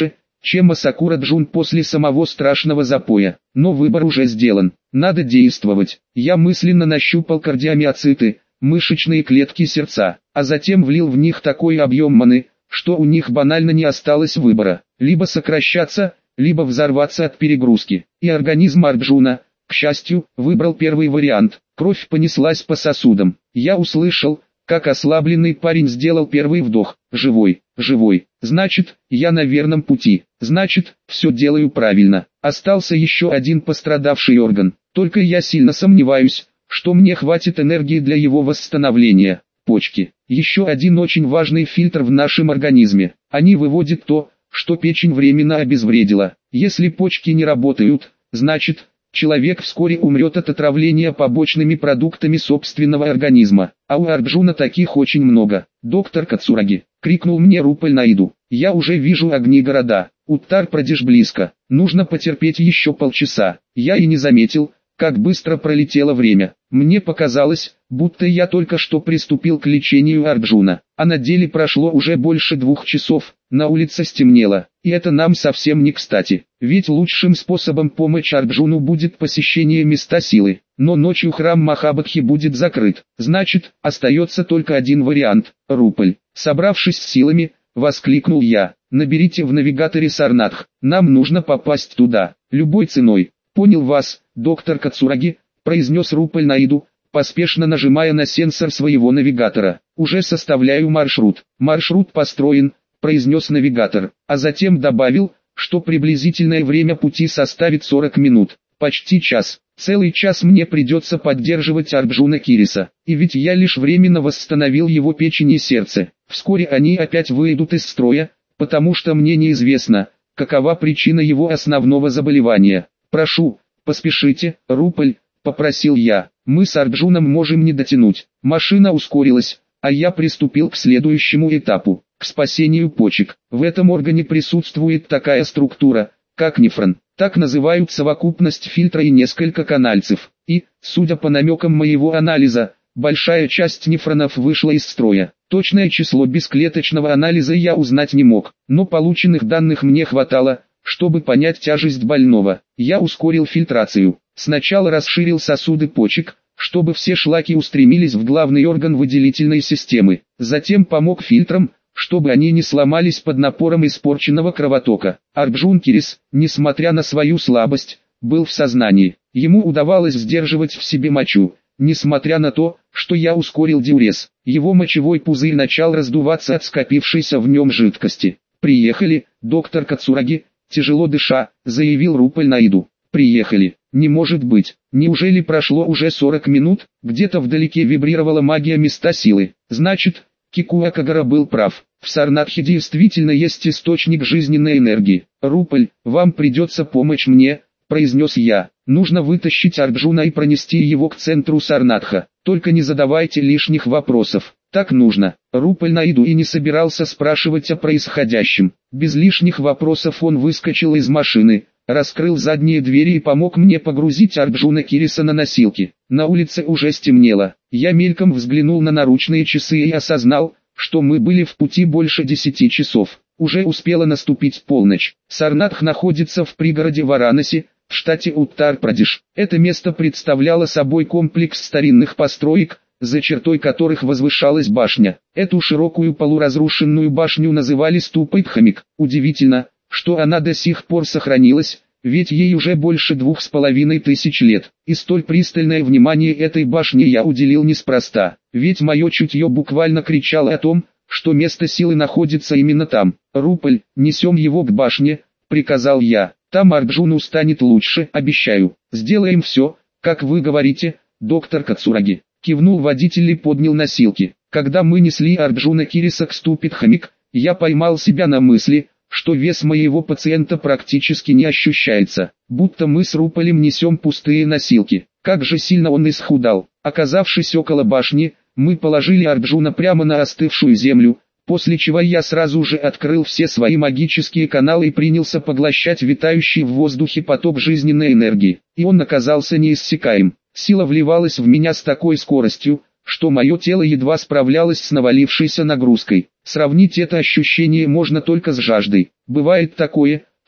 чем Асакура-джун после самого страшного запоя. Но выбор уже сделан, надо действовать. Я мысленно нащупал кардиомиоциты, мышечные клетки сердца, а затем влил в них такой объем маны, что у них банально не осталось выбора, либо сокращаться, либо взорваться от перегрузки. И организм Арджуна, к счастью, выбрал первый вариант. Кровь понеслась по сосудам. Я услышал, как ослабленный парень сделал первый вдох. Живой, живой. Значит, я на верном пути. Значит, все делаю правильно. Остался еще один пострадавший орган. Только я сильно сомневаюсь, что мне хватит энергии для его восстановления. Почки. Еще один очень важный фильтр в нашем организме. Они выводят то, что печень временно обезвредила. Если почки не работают, значит, человек вскоре умрет от отравления побочными продуктами собственного организма. А у Арджуна таких очень много. «Доктор Кацураги!» — крикнул мне Рупаль Наиду. «Я уже вижу огни города. Уттар-Прадеш близко. Нужно потерпеть еще полчаса». Я и не заметил, как быстро пролетело время. Мне показалось, будто я только что приступил к лечению Арджуна, а на деле прошло уже больше двух часов, на улице стемнело, и это нам совсем не кстати, ведь лучшим способом помочь Арджуну будет посещение места силы, но ночью храм Махабадхи будет закрыт, значит, остается только один вариант, Рупаль. Собравшись с силами, воскликнул я, наберите в навигаторе Сарнатх, нам нужно попасть туда, любой ценой. «Понял вас, доктор Кацураги», — произнес Рупаль Наиду, поспешно нажимая на сенсор своего навигатора. «Уже составляю маршрут». «Маршрут построен», — произнес навигатор, а затем добавил, что приблизительное время пути составит сорок минут. Почти час. Целый час мне придется поддерживать Арджуна Кириса, и ведь я лишь временно восстановил его печень и сердце. Вскоре они опять выйдут из строя, потому что мне неизвестно, какова причина его основного заболевания. «Прошу, поспешите, Рупаль», — попросил я. «Мы с Арджуном можем не дотянуть». Машина ускорилась, а я приступил к следующему этапу, к спасению почек. В этом органе присутствует такая структура, как нефрон. Так называют совокупность фильтра и несколько канальцев. И, судя по намекам моего анализа, большая часть нефронов вышла из строя. Точное число бесклеточного анализа я узнать не мог, но полученных данных мне хватало, чтобы понять тяжесть больного. Я ускорил фильтрацию. Сначала расширил сосуды почек, чтобы все шлаки устремились в главный орган выделительной системы. Затем помог фильтрам, чтобы они не сломались под напором испорченного кровотока. Арджун Кирис, несмотря на свою слабость, был в сознании. Ему удавалось сдерживать в себе мочу, несмотря на то, что я ускорил диурез. Его мочевой пузырь начал раздуваться от скопившейся в нем жидкости. «Приехали, доктор Кацураги», тяжело дыша, заявил Рупаль Наиду. «Приехали. Не может быть. Неужели прошло уже сорок минут?» Где-то вдалеке вибрировала магия места силы. Значит, Кикуа Кагара был прав. В Сарнатхе действительно есть источник жизненной энергии. «Рупаль, вам придется помочь мне», — произнес я. «Нужно вытащить Арджуна и пронести его к центру Сарнатха. Только не задавайте лишних вопросов. Так нужно». Рупаль Наиду и не собирался спрашивать о происходящем. Без лишних вопросов он выскочил из машины, раскрыл задние двери и помог мне погрузить Арджуна Кириса на носилки. На улице уже стемнело. Я мельком взглянул на наручные часы и осознал, что мы были в пути больше десяти часов. Уже успела наступить полночь. Сарнатх находится в пригороде Варанаси, в штате Уттар-Прадеш. Это место представляло собой комплекс старинных построек, за чертой которых возвышалась башня. Эту широкую полуразрушенную башню называли ступой Дхамик. Удивительно, что она до сих пор сохранилась, ведь ей уже больше двух с половиной тысяч лет. И столь пристальное внимание этой башне я уделил неспроста, ведь мое чутье буквально кричало о том, что место силы находится именно там. «Рупаль, несем его к башне», — приказал я. «Там Арджуну станет лучше, обещаю. Сделаем все, как вы говорите, доктор Кацураги». Кивнул водитель и поднял носилки. Когда мы несли Арджуна Кириса к ступе Дхамик, я поймал себя на мысли, что вес моего пациента практически не ощущается, будто мы с Рупалем несем пустые носилки. Как же сильно он исхудал. Оказавшись около башни, мы положили Арджуна прямо на остывшую землю, после чего я сразу же открыл все свои магические каналы и принялся поглощать витающий в воздухе поток жизненной энергии. И он оказался неиссякаем. Сила вливалась в меня с такой скоростью, что мое тело едва справлялось с навалившейся нагрузкой. Сравнить это ощущение можно только с жаждой. Бывает такое,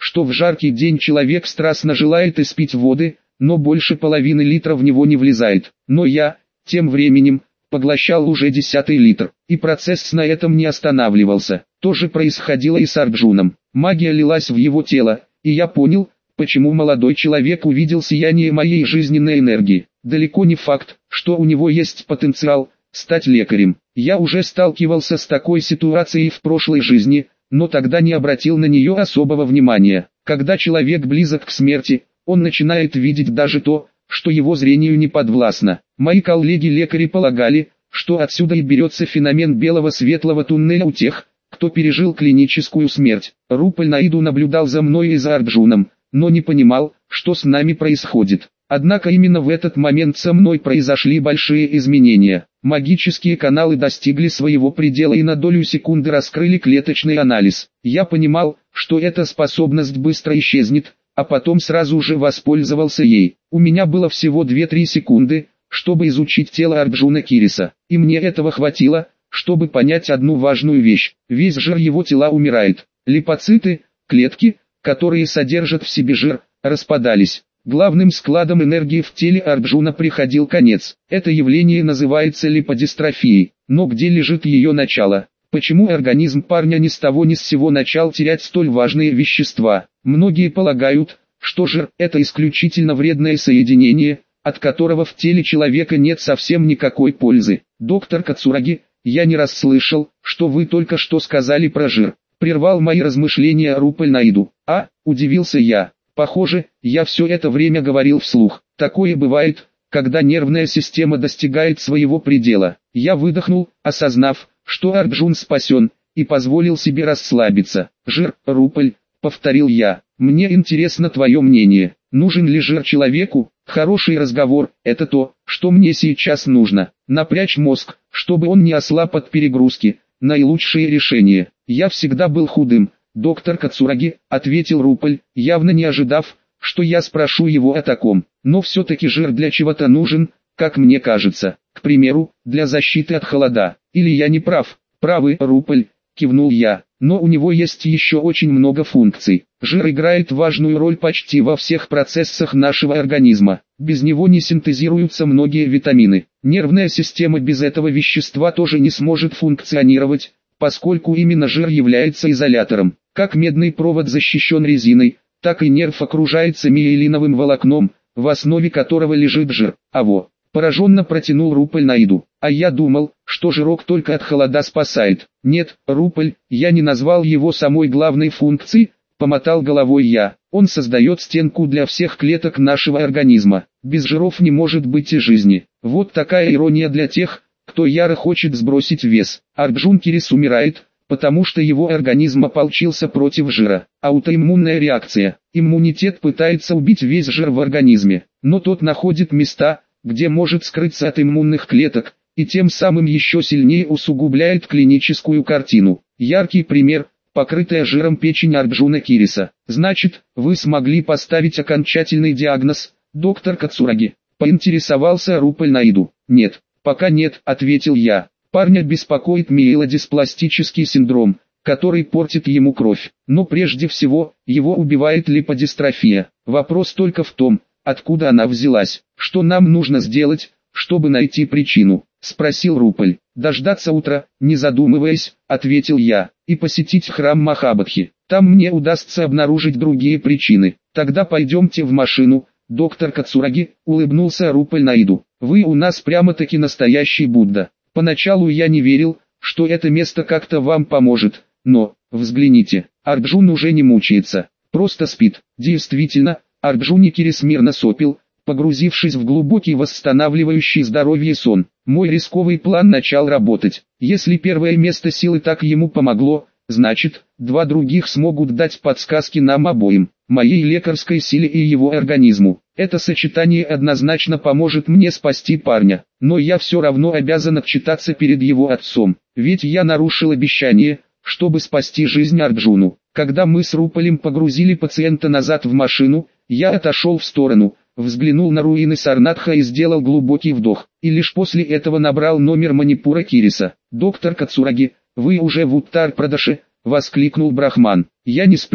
что в жаркий день человек страстно желает испить воды, но больше половины литра в него не влезает. Но я, тем временем, поглощал уже десятый литр, и процесс на этом не останавливался. То же происходило и с Арджуном. Магия лилась в его тело, и я понял, почему молодой человек увидел сияние моей жизненной энергии. Далеко не факт, что у него есть потенциал стать лекарем. Я уже сталкивался с такой ситуацией в прошлой жизни, но тогда не обратил на нее особого внимания. Когда человек близок к смерти, он начинает видеть даже то, что его зрению не подвластно. Мои коллеги-лекари полагали, что отсюда и берется феномен белого светлого туннеля у тех, кто пережил клиническую смерть. Руполь Наиду наблюдал за мной и за Арджуном, но не понимал, что с нами происходит. Однако именно в этот момент со мной произошли большие изменения. Магические каналы достигли своего предела и на долю секунды раскрыли клеточный анализ. Я понимал, что эта способность быстро исчезнет, а потом сразу же воспользовался ей. У меня было всего две-три секунды, чтобы изучить тело Арджуна Кириса, и мне этого хватило, чтобы понять одну важную вещь. Весь жир его тела умирает. Липоциты, клетки, которые содержат в себе жир, распадались. Главным складом энергии в теле Арджуна приходил конец. Это явление называется липодистрофией. Но где лежит ее начало? Почему организм парня ни с того ни с сего начал терять столь важные вещества? Многие полагают, что жир – это исключительно вредное соединение, от которого в теле человека нет совсем никакой пользы. Доктор Кацураги, я не раз слышал, что вы только что сказали про жир. Прервал мои размышления Руполь Наиду. А, удивился я. Похоже, я все это время говорил вслух. Такое бывает, когда нервная система достигает своего предела. Я выдохнул, осознав, что Арджун спасен, и позволил себе расслабиться. «Жир, Руполь», — повторил я, — «мне интересно твое мнение. Нужен ли жир человеку? Хороший разговор — это то, что мне сейчас нужно. Напрячь мозг, чтобы он не ослаб от перегрузки. Наилучшее решение. Я всегда был худым». «Доктор Кацураги», — ответил Руполь, явно не ожидав, что я спрошу его о таком. «Но все-таки жир для чего-то нужен, как мне кажется. К примеру, для защиты от холода. Или я не прав?» «Правы, Руполь», — кивнул я. «Но у него есть еще очень много функций. Жир играет важную роль почти во всех процессах нашего организма. Без него не синтезируются многие витамины. Нервная система без этого вещества тоже не сможет функционировать, поскольку именно жир является изолятором. Как медный провод защищен резиной, так и нерв окружается миелиновым волокном, в основе которого лежит жир. А во, пораженно протянул Руполь Наиду. А я думал, что жирок только от холода спасает. Нет, Руполь, я не назвал его самой главной функцией, помотал головой я. Он создает стенку для всех клеток нашего организма. Без жиров не может быть и жизни. Вот такая ирония для тех, кто яро хочет сбросить вес. Арджун Кирис умирает, потому что его организм ополчился против жира. Аутоиммунная реакция. Иммунитет пытается убить весь жир в организме, но тот находит места, где может скрыться от иммунных клеток, и тем самым еще сильнее усугубляет клиническую картину. Яркий пример – покрытая жиром печень Арджуна Кириса. Значит, вы смогли поставить окончательный диагноз, доктор Кацураги? Поинтересовался Руполь Наиду. Нет, пока нет, ответил я. Парня беспокоит миелодиспластический синдром, который портит ему кровь. Но прежде всего, его убивает липодистрофия. Вопрос только в том, откуда она взялась. Что нам нужно сделать, чтобы найти причину? Спросил Руполь. Дождаться утра, не задумываясь, ответил я, и посетить храм Махабадхи. Там мне удастся обнаружить другие причины. Тогда пойдемте в машину, доктор Кацураги, улыбнулся Руполь Наиду. Вы у нас прямо-таки настоящий Будда. Поначалу я не верил, что это место как-то вам поможет, но, взгляните, Арджун уже не мучается, просто спит. Действительно, Арджун Кирис мирно сопел, погрузившись в глубокий восстанавливающий здоровье сон. Мой рисковый план начал работать. Если первое место силы так ему помогло, значит, два других смогут дать подсказки нам обоим, моей лекарской силе и его организму. Это сочетание однозначно поможет мне спасти парня, но я все равно обязан отчитаться перед его отцом, ведь я нарушил обещание, чтобы спасти жизнь Арджуну. Когда мы с Руполем погрузили пациента назад в машину, я отошел в сторону, взглянул на руины Сарнатха и сделал глубокий вдох, и лишь после этого набрал номер Манипура Кириса. «Доктор Кацураги, вы уже в Уттар-Прадеше?» — воскликнул Брахман. «Я не сплю»,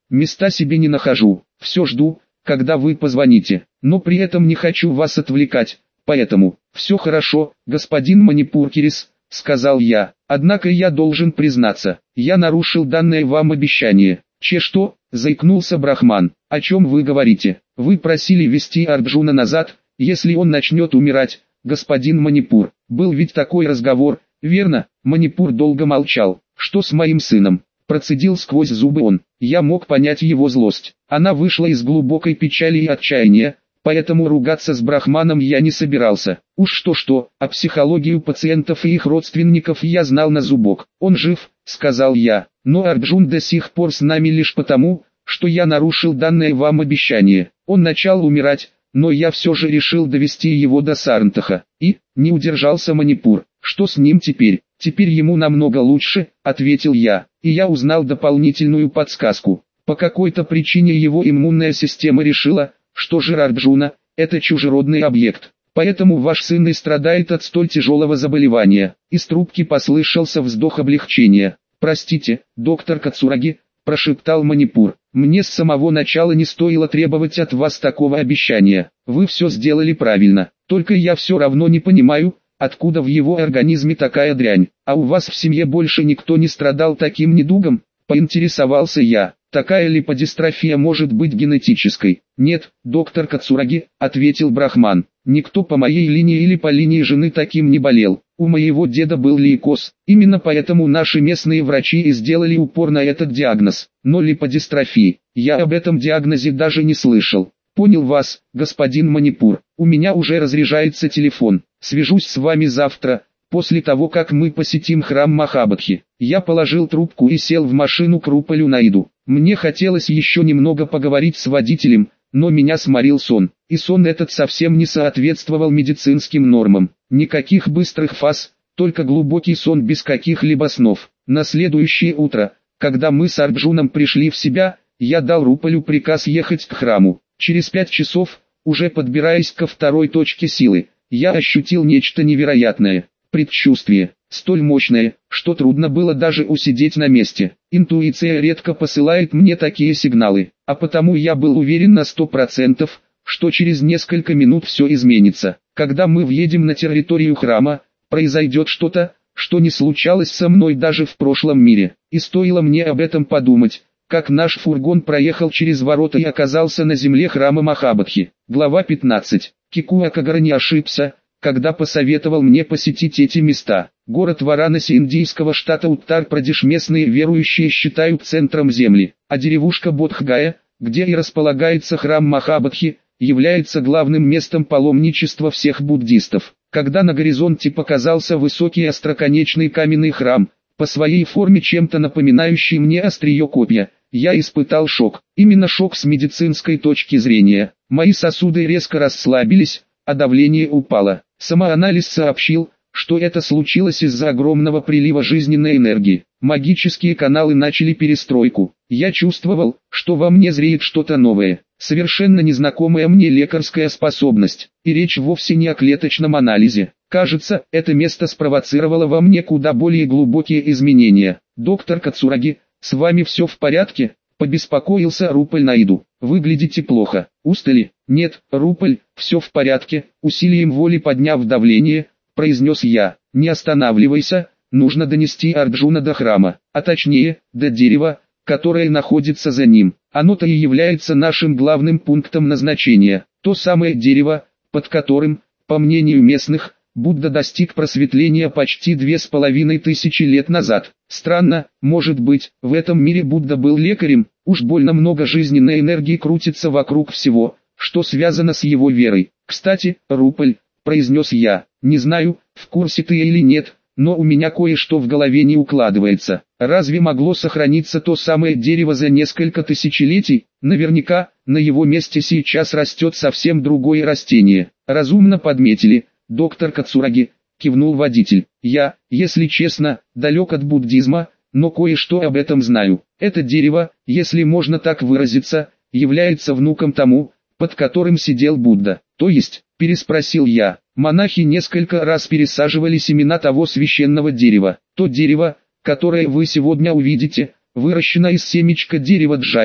Места себе не нахожу, все жду, когда вы позвоните, но при этом не хочу вас отвлекать, поэтому, все хорошо, господин Манипуркерис, сказал я, однако я должен признаться, я нарушил данное вам обещание. Че что, заикнулся Брахман, о чем вы говорите? Вы просили вести Арджуна назад, если он начнет умирать, господин Манипур, был ведь такой разговор, верно? Манипур долго молчал. Что с моим сыном? Процедил сквозь зубы он. Я мог понять его злость. Она вышла из глубокой печали и отчаяния, поэтому ругаться с Брахманом я не собирался. Уж что-что, а психологию пациентов и их родственников я знал на зубок. Он жив, сказал я, но Арджун до сих пор с нами лишь потому, что я нарушил данное вам обещание. Он начал умирать, но я все же решил довести его до Сарнтаха. И, не удержался Манипур. Что с ним теперь? Теперь ему намного лучше, ответил я. И я узнал дополнительную подсказку. По какой-то причине его иммунная система решила, что жир Арджуна – это чужеродный объект. Поэтому ваш сын и страдает от столь тяжелого заболевания. Из трубки послышался вздох облегчения. Простите, доктор Кацураги, прошептал Манипур. Мне с самого начала не стоило требовать от вас такого обещания. Вы все сделали правильно. Только я все равно не понимаю, откуда в его организме такая дрянь. А у вас в семье больше никто не страдал таким недугом? Поинтересовался я. Такая липодистрофия может быть генетической? Нет, доктор Кацураги, ответил Брахман. Никто по моей линии или по линии жены таким не болел. У моего деда был лейкоз. Именно поэтому наши местные врачи и сделали упор на этот диагноз. Но липодистрофии, я об этом диагнозе даже не слышал. Понял вас, господин Манипур. У меня уже разряжается телефон. Свяжусь с вами завтра, после того как мы посетим храм Махабадхи. Я положил трубку и сел в машину к Рупалю Наиду. Мне хотелось еще немного поговорить с водителем, но меня сморил сон. И сон этот совсем не соответствовал медицинским нормам. Никаких быстрых фаз, только глубокий сон без каких-либо снов. На следующее утро, когда мы с Арджуном пришли в себя, я дал Рупалю приказ ехать к храму. Через пять часов, уже подбираясь ко второй точке силы, я ощутил нечто невероятное. Предчувствие, столь мощное, что трудно было даже усидеть на месте. Интуиция редко посылает мне такие сигналы, а потому я был уверен на сто процентов, что через несколько минут все изменится. Когда мы въедем на территорию храма, произойдет что-то, что не случалось со мной даже в прошлом мире. И стоило мне об этом подумать, как наш фургон проехал через ворота и оказался на земле храма Махабадхи. Глава пятнадцать. Кикуа Кагара не ошибся, когда посоветовал мне посетить эти места. Город Варанаси индийского штата Уттар-Прадеш местные верующие считают центром земли, а деревушка Бодхгая, где и располагается храм Махабадхи, является главным местом паломничества всех буддистов. Когда на горизонте показался высокий остроконечный каменный храм, по своей форме чем-то напоминающий мне острие копья, я испытал шок. Именно шок с медицинской точки зрения. Мои сосуды резко расслабились, а давление упало. Самоанализ сообщил, что это случилось из-за огромного прилива жизненной энергии. Магические каналы начали перестройку. Я чувствовал, что во мне зреет что-то новое, совершенно незнакомая мне лекарская способность. И речь вовсе не о клеточном анализе. Кажется, это место спровоцировало во мне куда более глубокие изменения. Доктор Кацураги, с вами все в порядке? Побеспокоился Рупаль Наиду. Выглядите плохо. Устали? Нет, Рупаль, все в порядке. Усилием воли подняв давление, произнес я. Не останавливайся, нужно донести Арджуна до храма, а точнее, до дерева, которое находится за ним. Оно-то и является нашим главным пунктом назначения. То самое дерево, под которым, по мнению местных, Будда достиг просветления почти две с половиной тысячи лет назад. Странно, может быть, в этом мире Будда был лекарем, уж больно много жизненной энергии крутится вокруг всего, что связано с его верой. Кстати, Рупаль, произнес я, не знаю, в курсе ты или нет, но у меня кое-что в голове не укладывается. Разве могло сохраниться то самое дерево за несколько тысячелетий? Наверняка, на его месте сейчас растет совсем другое растение. Разумно подметили. Доктор Кацураги, кивнул водитель. Я, если честно, далек от буддизма, но кое-что об этом знаю. Это дерево, если можно так выразиться, является внуком тому, под которым сидел Будда. То есть, переспросил я, монахи несколько раз пересаживали семена того священного дерева. То дерево, которое вы сегодня увидите, выращено из семечка дерева джая,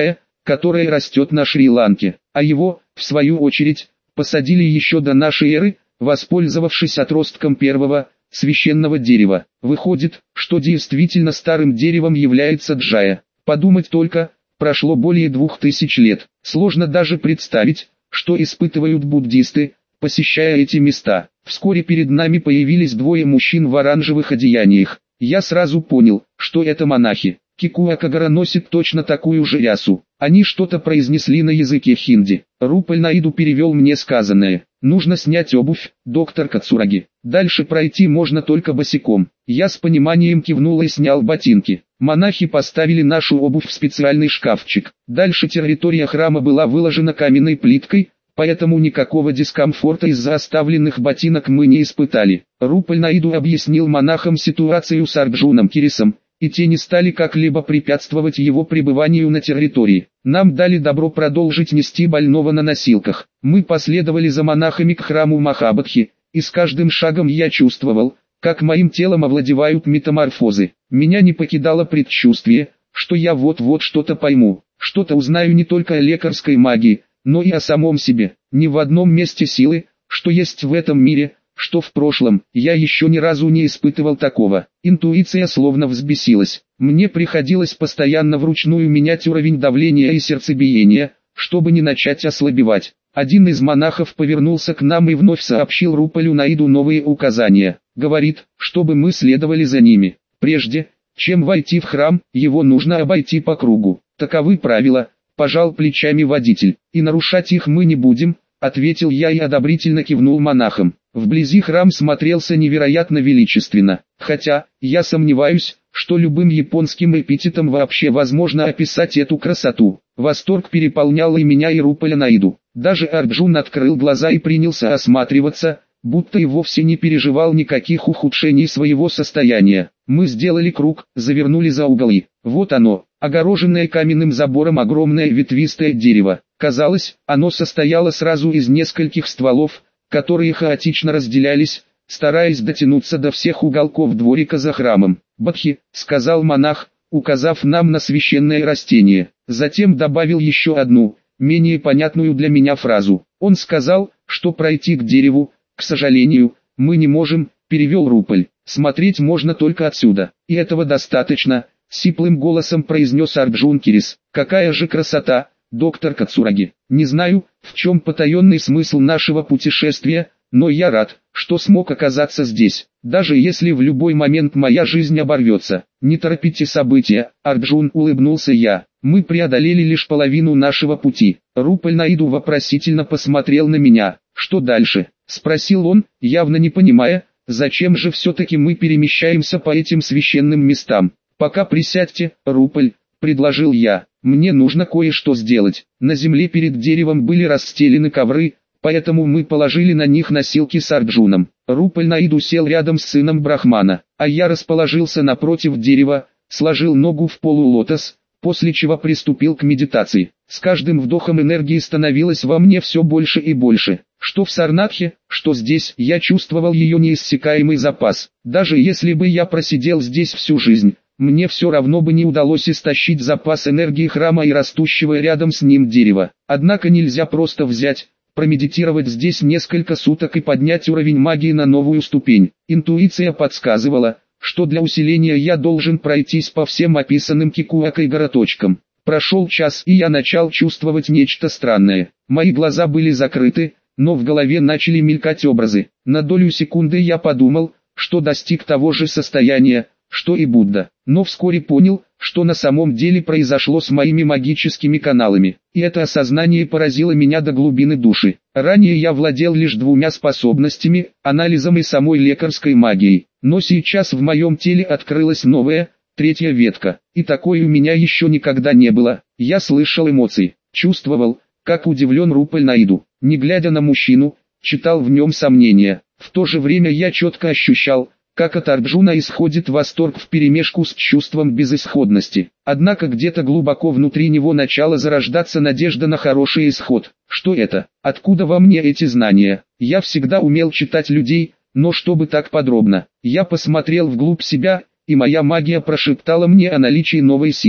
которое растет на Шри-Ланке, а его, в свою очередь, посадили еще до нашей эры, воспользовавшись отростком первого, священного дерева. Выходит, что действительно старым деревом является джая. Подумать только, прошло более двух тысяч лет. Сложно даже представить, что испытывают буддисты, посещая эти места. Вскоре перед нами появились двое мужчин в оранжевых одеяниях. Я сразу понял, что это монахи. Кикуа Кагара носит точно такую же рясу. Они что-то произнесли на языке хинди. Рупаль Наиду перевел мне сказанное. Нужно снять обувь, доктор Кацураги. Дальше пройти можно только босиком. Я с пониманием кивнул и снял ботинки. Монахи поставили нашу обувь в специальный шкафчик. Дальше территория храма была выложена каменной плиткой, поэтому никакого дискомфорта из-за оставленных ботинок мы не испытали. Рупаль Наиду объяснил монахам ситуацию с Арджуном Кирисом, и те не стали как-либо препятствовать его пребыванию на территории. Нам дали добро продолжить нести больного на носилках. Мы последовали за монахами к храму Махабадхи, и с каждым шагом я чувствовал, как моим телом овладевают метаморфозы. Меня не покидало предчувствие, что я вот-вот что-то пойму, что-то узнаю не только о лекарской магии, но и о самом себе. Ни в одном месте силы, что есть в этом мире, что в прошлом, я еще ни разу не испытывал такого. Интуиция словно взбесилась. Мне приходилось постоянно вручную менять уровень давления и сердцебиения, чтобы не начать ослабевать. Один из монахов повернулся к нам и вновь сообщил Рупалю Наиду новые указания. Говорит, чтобы мы следовали за ними. Прежде, чем войти в храм, его нужно обойти по кругу. Таковы правила, пожал плечами водитель. И нарушать их мы не будем, ответил я и одобрительно кивнул монахам. Вблизи храм смотрелся невероятно величественно, хотя, я сомневаюсь, что любым японским эпитетом вообще возможно описать эту красоту. Восторг переполнял и меня, и Рупаля Наиду. Даже Арджун открыл глаза и принялся осматриваться, будто и вовсе не переживал никаких ухудшений своего состояния. Мы сделали круг, завернули за угол и, вот оно, огороженное каменным забором огромное ветвистое дерево. Казалось, оно состояло сразу из нескольких стволов, которые хаотично разделялись, стараясь дотянуться до всех уголков дворика за храмом. «Бадхи», — сказал монах, указав нам на священное растение. Затем добавил еще одну, менее понятную для меня фразу. Он сказал, что пройти к дереву, к сожалению, мы не можем, перевел Рупаль. Смотреть можно только отсюда. И этого достаточно, сиплым голосом произнес Арджун Кирис. Какая же красота, доктор Кацураги. Не знаю, в чем потаенный смысл нашего путешествия, но я рад, что смог оказаться здесь, даже если в любой момент моя жизнь оборвется. Не торопите события, Арджун, улыбнулся я. Мы преодолели лишь половину нашего пути. Рупаль Наиду вопросительно посмотрел на меня. Что дальше? Спросил он, явно не понимая, зачем же все-таки мы перемещаемся по этим священным местам. Пока присядьте, Рупаль, предложил я. Мне нужно кое-что сделать. На земле перед деревом были расстелены ковры, поэтому мы положили на них носилки с Арджуном. Рупаль Наиду сел рядом с сыном Брахмана, а я расположился напротив дерева, сложил ногу в полулотос, после чего приступил к медитации. С каждым вдохом энергии становилось во мне все больше и больше. Что в Сарнатхе, что здесь, я чувствовал ее неиссякаемый запас. Даже если бы я просидел здесь всю жизнь, мне все равно бы не удалось истощить запас энергии храма и растущего рядом с ним дерева. Однако нельзя просто взять, промедитировать здесь несколько суток и поднять уровень магии на новую ступень. Интуиция подсказывала, что для усиления я должен пройтись по всем описанным Кикуа-Кайгара точкам. Прошел час, и я начал чувствовать нечто странное. Мои глаза были закрыты, но в голове начали мелькать образы. На долю секунды я подумал, что достиг того же состояния, что и Будда, но вскоре понял, что на самом деле произошло с моими магическими каналами, и это осознание поразило меня до глубины души. Ранее я владел лишь двумя способностями, анализом и самой лекарской магией, но сейчас в моем теле открылась новая, третья ветка, и такой у меня еще никогда не было. Я слышал эмоции, чувствовал, как удивлен Рупаль Наиду, не глядя на мужчину, читал в нем сомнения. В то же время я четко ощущал, как от Арджуна исходит восторг вперемешку с чувством безысходности. Однако где-то глубоко внутри него начала зарождаться надежда на хороший исход. Что это? Откуда во мне эти знания? Я всегда умел читать людей, но чтобы так подробно. Я посмотрел вглубь себя, и моя магия прошептала мне о наличии новой силы.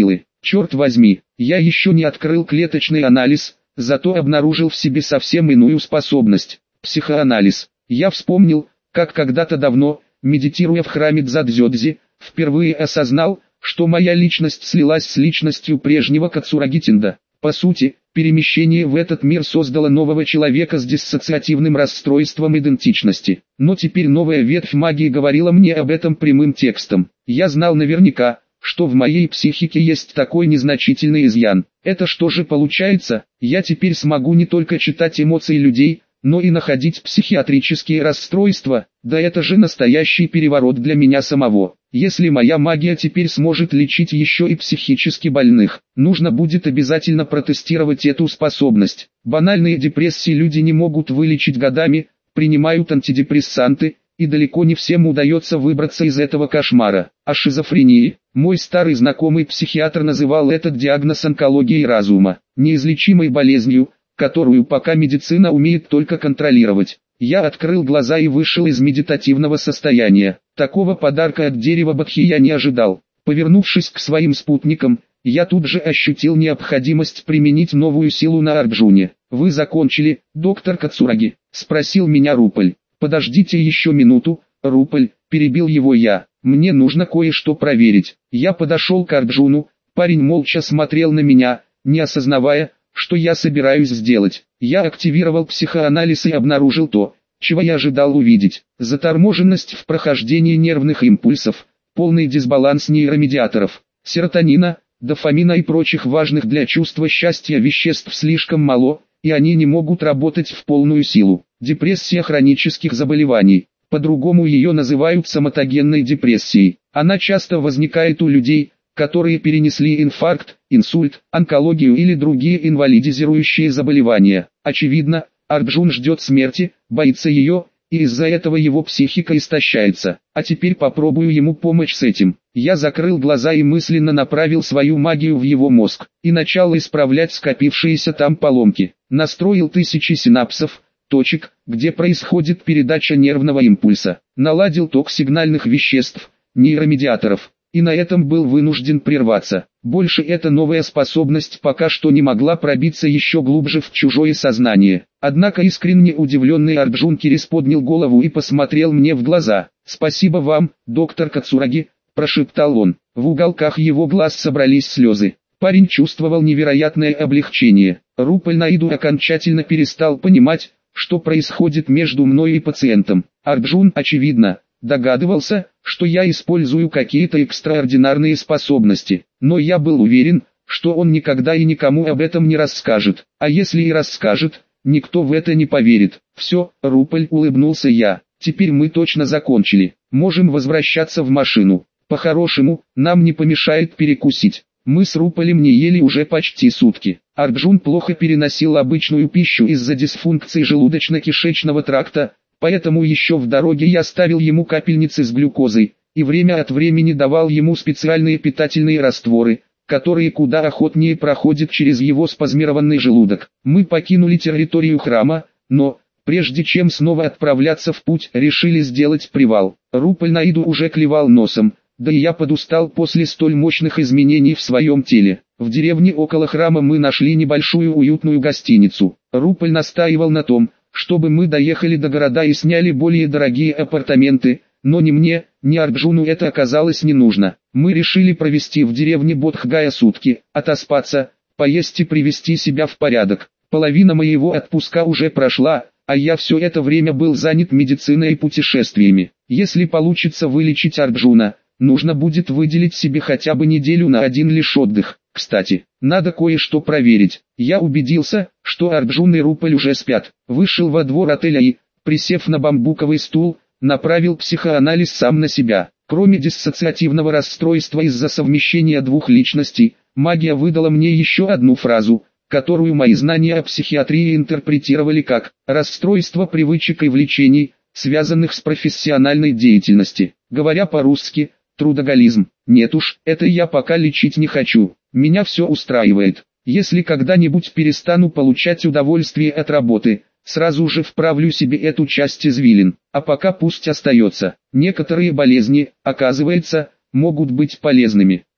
Черт возьми, я еще не открыл клеточный анализ, зато обнаружил в себе совсем иную способность – психоанализ. Я вспомнил, как когда-то давно, медитируя в храме Дзадзёдзи, впервые осознал, что моя личность слилась с личностью прежнего Кацураги Тинда. По сути, перемещение в этот мир создало нового человека с диссоциативным расстройством идентичности. Но теперь новая ветвь магии говорила мне об этом прямым текстом. Я знал наверняка, что в моей психике есть такой незначительный изъян. Это что же получается? Я теперь смогу не только читать эмоции людей, но и находить психиатрические расстройства. Да это же настоящий переворот для меня самого. Если моя магия теперь сможет лечить еще и психически больных, нужно будет обязательно протестировать эту способность. Банальные депрессии люди не могут вылечить годами, принимают антидепрессанты, и далеко не всем удается выбраться из этого кошмара. А шизофрении, мой старый знакомый психиатр называл этот диагноз онкологией разума, неизлечимой болезнью, которую пока медицина умеет только контролировать. Я открыл глаза и вышел из медитативного состояния. Такого подарка от дерева Бодхи я не ожидал. Повернувшись к своим спутникам, я тут же ощутил необходимость применить новую силу на Арджуне. «Вы закончили, доктор Кацураги?» – спросил меня Руполь. «Подождите еще минуту, Руполь», – перебил его я. «Мне нужно кое-что проверить». Я подошел к Арджуну, парень молча смотрел на меня, не осознавая, что я собираюсь сделать. Я активировал психоанализ и обнаружил то, чего я ожидал увидеть. Заторможенность в прохождении нервных импульсов, полный дисбаланс нейромедиаторов, серотонина, дофамина и прочих важных для чувства счастья веществ слишком мало, и они не могут работать в полную силу. Депрессия хронических заболеваний. По-другому ее называют соматогенной депрессией. Она часто возникает у людей, которые перенесли инфаркт, инсульт, онкологию или другие инвалидизирующие заболевания. Очевидно, Арджун ждет смерти, боится ее, и из-за этого его психика истощается. А теперь попробую ему помочь с этим. Я закрыл глаза и мысленно направил свою магию в его мозг, и начал исправлять скопившиеся там поломки. Настроил тысячи синапсов, точек, где происходит передача нервного импульса. Наладил ток сигнальных веществ, нейромедиаторов. И на этом был вынужден прерваться. Больше эта новая способность пока что не могла пробиться еще глубже в чужое сознание. Однако искренне удивленный Арджун Кирис поднял голову и посмотрел мне в глаза. «Спасибо вам, доктор Кацураги», – прошептал он. В уголках его глаз собрались слезы. Парень чувствовал невероятное облегчение. Руполь Наиду окончательно перестал понимать, что происходит между мной и пациентом. Арджун, очевидно, догадывался, что я использую какие-то экстраординарные способности, но я был уверен, что он никогда и никому об этом не расскажет, а если и расскажет, никто в это не поверит. «Все, Руполь», — улыбнулся я, — «теперь мы точно закончили, можем возвращаться в машину. По-хорошему, нам не помешает перекусить». Мы с Руполем не ели уже почти сутки. Арджун плохо переносил обычную пищу из-за дисфункции желудочно-кишечного тракта, поэтому еще в дороге я ставил ему капельницы с глюкозой, и время от времени давал ему специальные питательные растворы, которые куда охотнее проходят через его спазмированный желудок. Мы покинули территорию храма, но, прежде чем снова отправляться в путь, решили сделать привал. Руполь Наиду уже клевал носом, да и я подустал после столь мощных изменений в своем теле. В деревне около храма мы нашли небольшую уютную гостиницу. Руполь настаивал на том, чтобы мы доехали до города и сняли более дорогие апартаменты, но ни мне, ни Арджуну это оказалось не нужно. Мы решили провести в деревне Бодхгая сутки, отоспаться, поесть и привести себя в порядок. Половина моего отпуска уже прошла, а я все это время был занят медициной и путешествиями. Если получится вылечить Арджуна, нужно будет выделить себе хотя бы неделю на один лишь отдых. Кстати, надо кое-что проверить. Я убедился, что Арджун и Руполь уже спят. Вышел во двор отеля и, присев на бамбуковый стул, направил психоанализ сам на себя. Кроме диссоциативного расстройства из-за совмещения двух личностей, магия выдала мне еще одну фразу, которую мои знания о психиатрии интерпретировали как «расстройство привычек и влечений, связанных с профессиональной деятельностью». Говоря по-русски, трудоголизм. Нет уж, это я пока лечить не хочу. Меня все устраивает. Если когда-нибудь перестану получать удовольствие от работы, сразу же вправлю себе эту часть извилин. А пока пусть остается. Некоторые болезни, оказывается, могут быть полезными.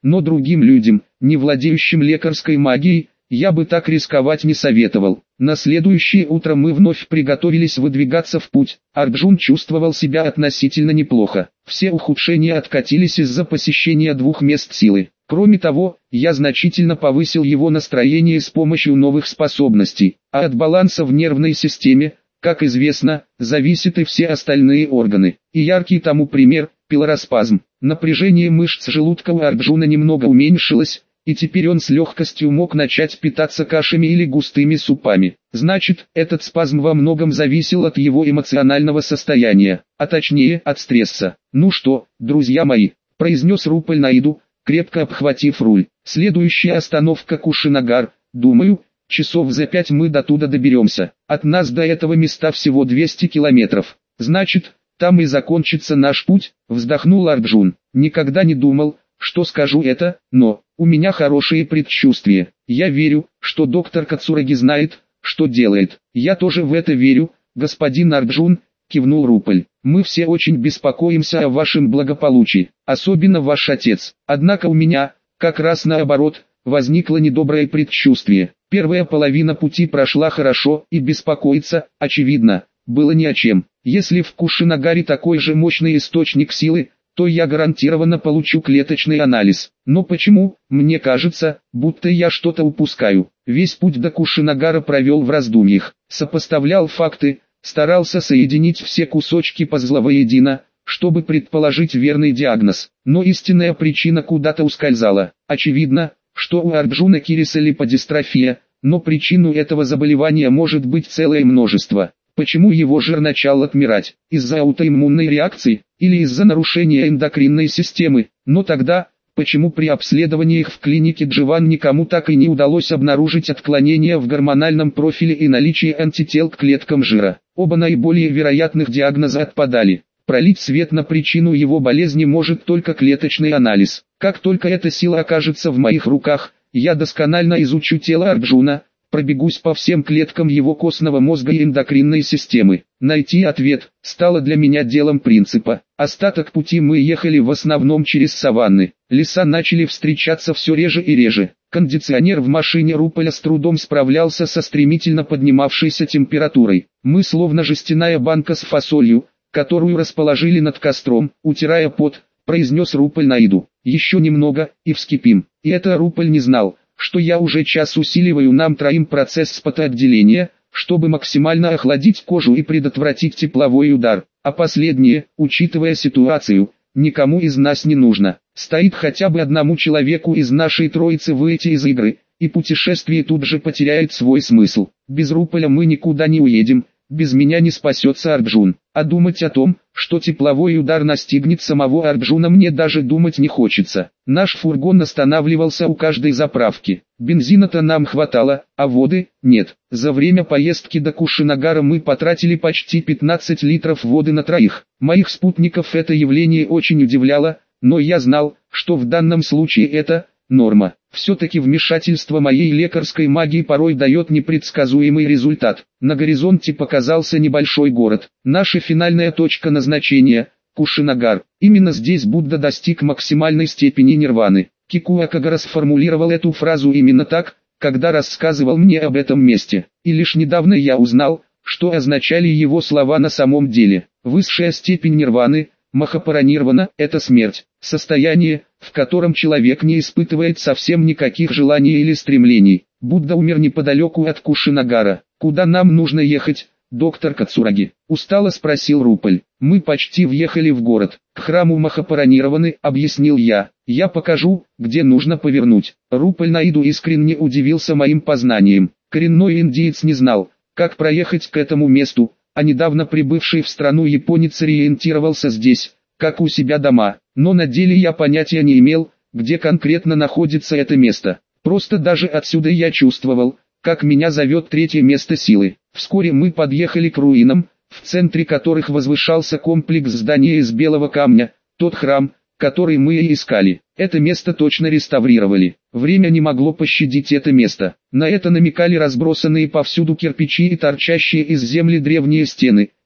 но другим людям, не владеющим лекарской магией, я бы так рисковать не советовал. На следующее утро мы вновь приготовились выдвигаться в путь. Арджун чувствовал себя относительно неплохо. Все ухудшения откатились из-за посещения двух мест силы. Кроме того, я значительно повысил его настроение с помощью новых способностей. А от баланса в нервной системе, как известно, зависят и все остальные органы. И яркий тому пример – пилороспазм. Напряжение мышц желудка у Арджуна немного уменьшилось, и теперь он с легкостью мог начать питаться кашами или густыми супами. Значит, этот спазм во многом зависел от его эмоционального состояния, а точнее от стресса. «Ну что, друзья мои», – произнес Руполь Наиду, крепко обхватив руль. «Следующая остановка Кушинагар, думаю, часов за пять мы до туда доберемся. От нас до этого места всего двести километров. Значит, там и закончится наш путь», – вздохнул Арджун. «Никогда не думал, что скажу это, но у меня хорошие предчувствия. Я верю, что доктор Кацураги знает, что делает». «Я тоже в это верю, господин Арджун», – кивнул Руполь. «Мы все очень беспокоимся о вашем благополучии, особенно ваш отец. Однако у меня, как раз наоборот, возникло недоброе предчувствие. Первая половина пути прошла хорошо, и беспокоиться, очевидно, было не о чем. Если в Кушинагаре такой же мощный источник силы, то я гарантированно получу клеточный анализ. Но почему, мне кажется, будто я что-то упускаю». Весь путь до Кушинагара провел в раздумьях, сопоставлял факты, старался соединить все кусочки пазла воедино, чтобы предположить верный диагноз. Но истинная причина куда-то ускользала. Очевидно, что у Арджуна кирисолиподистрофия, но причину этого заболевания может быть целое множество. Почему его жир начал отмирать? Из-за аутоиммунной реакции? Или из-за нарушения эндокринной системы? Но тогда, почему при обследованиях в клинике Дживан никому так и не удалось обнаружить отклонения в гормональном профиле и наличие антител к клеткам жира? Оба наиболее вероятных диагноза отпадали. Пролить свет на причину его болезни может только клеточный анализ. Как только эта сила окажется в моих руках, я досконально изучу тело Арджуна, пробегусь по всем клеткам его костного мозга и эндокринной системы. Найти ответ стало для меня делом принципа. Остаток пути мы ехали в основном через саванны. Леса начали встречаться все реже и реже. Кондиционер в машине Руполя с трудом справлялся со стремительно поднимавшейся температурой. Мы словно жестяная банка с фасолью, которую расположили над костром, утирая пот, произнес Руполь Наиду. «Еще немного, и вскипим». И это Руполь не знал, что я уже час усиливаю нам троим процесс потоотделения, чтобы максимально охладить кожу и предотвратить тепловой удар. А последнее, учитывая ситуацию, никому из нас не нужно. Стоит хотя бы одному человеку из нашей троицы выйти из игры, и путешествие тут же потеряет свой смысл. Без Руполя мы никуда не уедем, без меня не спасется Арджун. А думать о том, что тепловой удар настигнет самого Арджуна, мне даже думать не хочется. Наш фургон останавливался у каждой заправки. Бензина-то нам хватало, а воды – нет. За время поездки до Кушинагара мы потратили почти пятнадцать литров воды на троих. Моих спутников это явление очень удивляло, но я знал, что в данном случае это норма. Все-таки вмешательство моей лекарской магии порой дает непредсказуемый результат. На горизонте показался небольшой город. Наша финальная точка назначения – Кушинагар. Именно здесь Будда достиг максимальной степени нирваны. Кикуакагара сформулировал эту фразу именно так, когда рассказывал мне об этом месте. И лишь недавно я узнал, что означали его слова на самом деле. Высшая степень нирваны – Махапаранирвана – это смерть, состояние, в котором человек не испытывает совсем никаких желаний или стремлений. Будда умер неподалеку от Кушинагара. «Куда нам нужно ехать, доктор Кацураги?» – устало спросил Руполь. «Мы почти въехали в город. К храму Махапаранирваны», – объяснил я. «Я покажу, где нужно повернуть». Руполь Наиду искренне удивился моим познаниям. Коренной индиец не знал, как проехать к этому месту, а недавно прибывший в страну японец ориентировался здесь, как у себя дома, но на деле я понятия не имел, где конкретно находится это место. Просто даже отсюда я чувствовал, как меня зовет третье место силы. Вскоре мы подъехали к руинам, в центре которых возвышался комплекс зданий из белого камня, тот храм, который мы и искали. Это место точно реставрировали. Время не могло пощадить это место. На это намекали разбросанные повсюду кирпичи и торчащие из земли древние стены,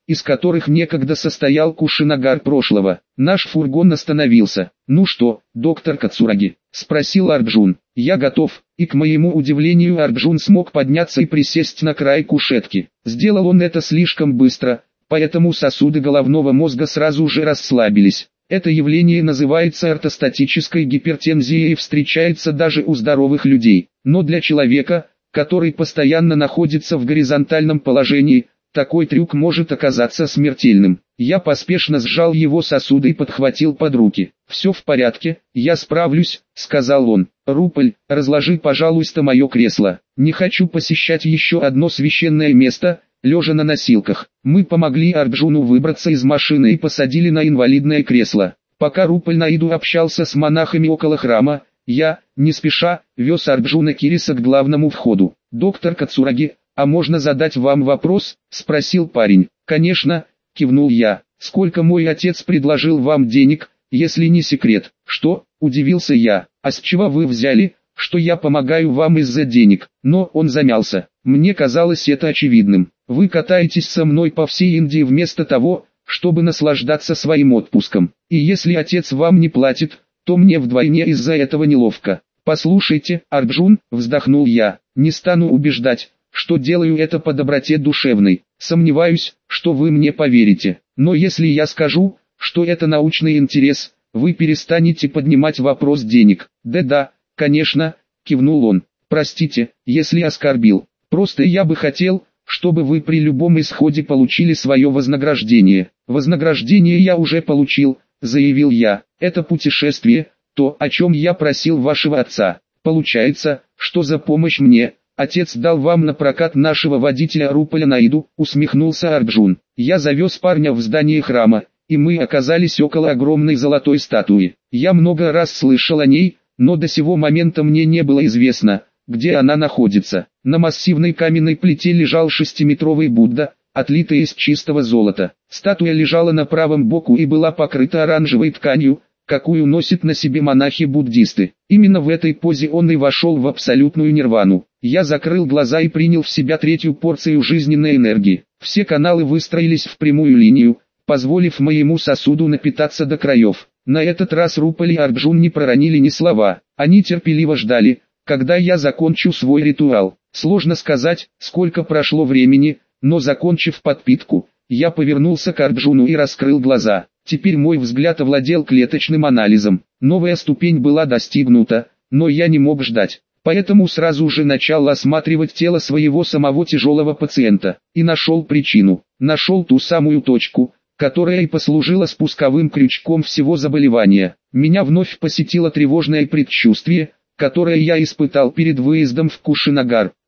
из которых некогда состоял Кушинагар прошлого. Наш фургон остановился. «Ну что, доктор Кацураги?» – спросил Арджун. «Я готов», и к моему удивлению Арджун смог подняться и присесть на край кушетки. Сделал он это слишком быстро, поэтому сосуды головного мозга сразу же расслабились. Это явление называется ортостатической гипертензией и встречается даже у здоровых людей. Но для человека, который постоянно находится в горизонтальном положении, такой трюк может оказаться смертельным. Я поспешно сжал его сосуды и подхватил под руки. «Все в порядке, я справлюсь», — сказал он. «Руполь, разложи, пожалуйста, мое кресло. Не хочу посещать еще одно священное место, лежа на носилках». Мы помогли Арджуну выбраться из машины и посадили на инвалидное кресло. Пока Руполь Наиду общался с монахами около храма, я, не спеша, вез Арджуна Кириса к главному входу. «Доктор Кацураги, а можно задать вам вопрос?» – спросил парень. «Конечно», – кивнул я. «Сколько мой отец предложил вам денег, если не секрет?» «Что?» – удивился я. «А с чего вы взяли, что я помогаю вам из-за денег?» Но он замялся. Мне казалось это очевидным. «Вы катаетесь со мной по всей Индии вместо того, чтобы наслаждаться своим отпуском. И если отец вам не платит, то мне вдвойне из-за этого неловко». «Послушайте, Арджун», – вздохнул я, – «не стану убеждать, что делаю это по доброте душевной. Сомневаюсь, что вы мне поверите. Но если я скажу, что это научный интерес, вы перестанете поднимать вопрос денег». «Да-да, конечно», – кивнул он. «Простите, если оскорбил. Просто я бы хотел, чтобы вы при любом исходе получили свое вознаграждение». «Вознаграждение я уже получил», – заявил я. «Это путешествие, то, о чем я просил вашего отца. Получается, что за помощь мне отец дал вам на прокат нашего водителя Руполя Наиду», — усмехнулся Арджун. «Я завез парня в здание храма, и мы оказались около огромной золотой статуи. Я много раз слышал о ней, но до сего момента мне не было известно, где она находится. На массивной каменной плите лежал шестиметровый Будда, отлитый из чистого золота. Статуя лежала на правом боку и была покрыта оранжевой тканью, какую носят на себе монахи-буддисты. Именно в этой позе он и вошел в абсолютную нирвану. Я закрыл глаза и принял в себя третью порцию жизненной энергии. Все каналы выстроились в прямую линию, позволив моему сосуду напитаться до краев. На этот раз Руполь и Арджун не проронили ни слова. Они терпеливо ждали, когда я закончу свой ритуал. Сложно сказать, сколько прошло времени, но закончив подпитку, я повернулся к Арджуну и раскрыл глаза. Теперь мой взгляд овладел клеточным анализом. Новая ступень была достигнута, но я не мог ждать. Поэтому сразу же начал осматривать тело своего самого тяжелого пациента. И нашел причину. Нашел ту самую точку, которая и послужила спусковым крючком всего заболевания. Меня вновь посетило тревожное предчувствие, которое я испытал перед выездом в Кушинагар.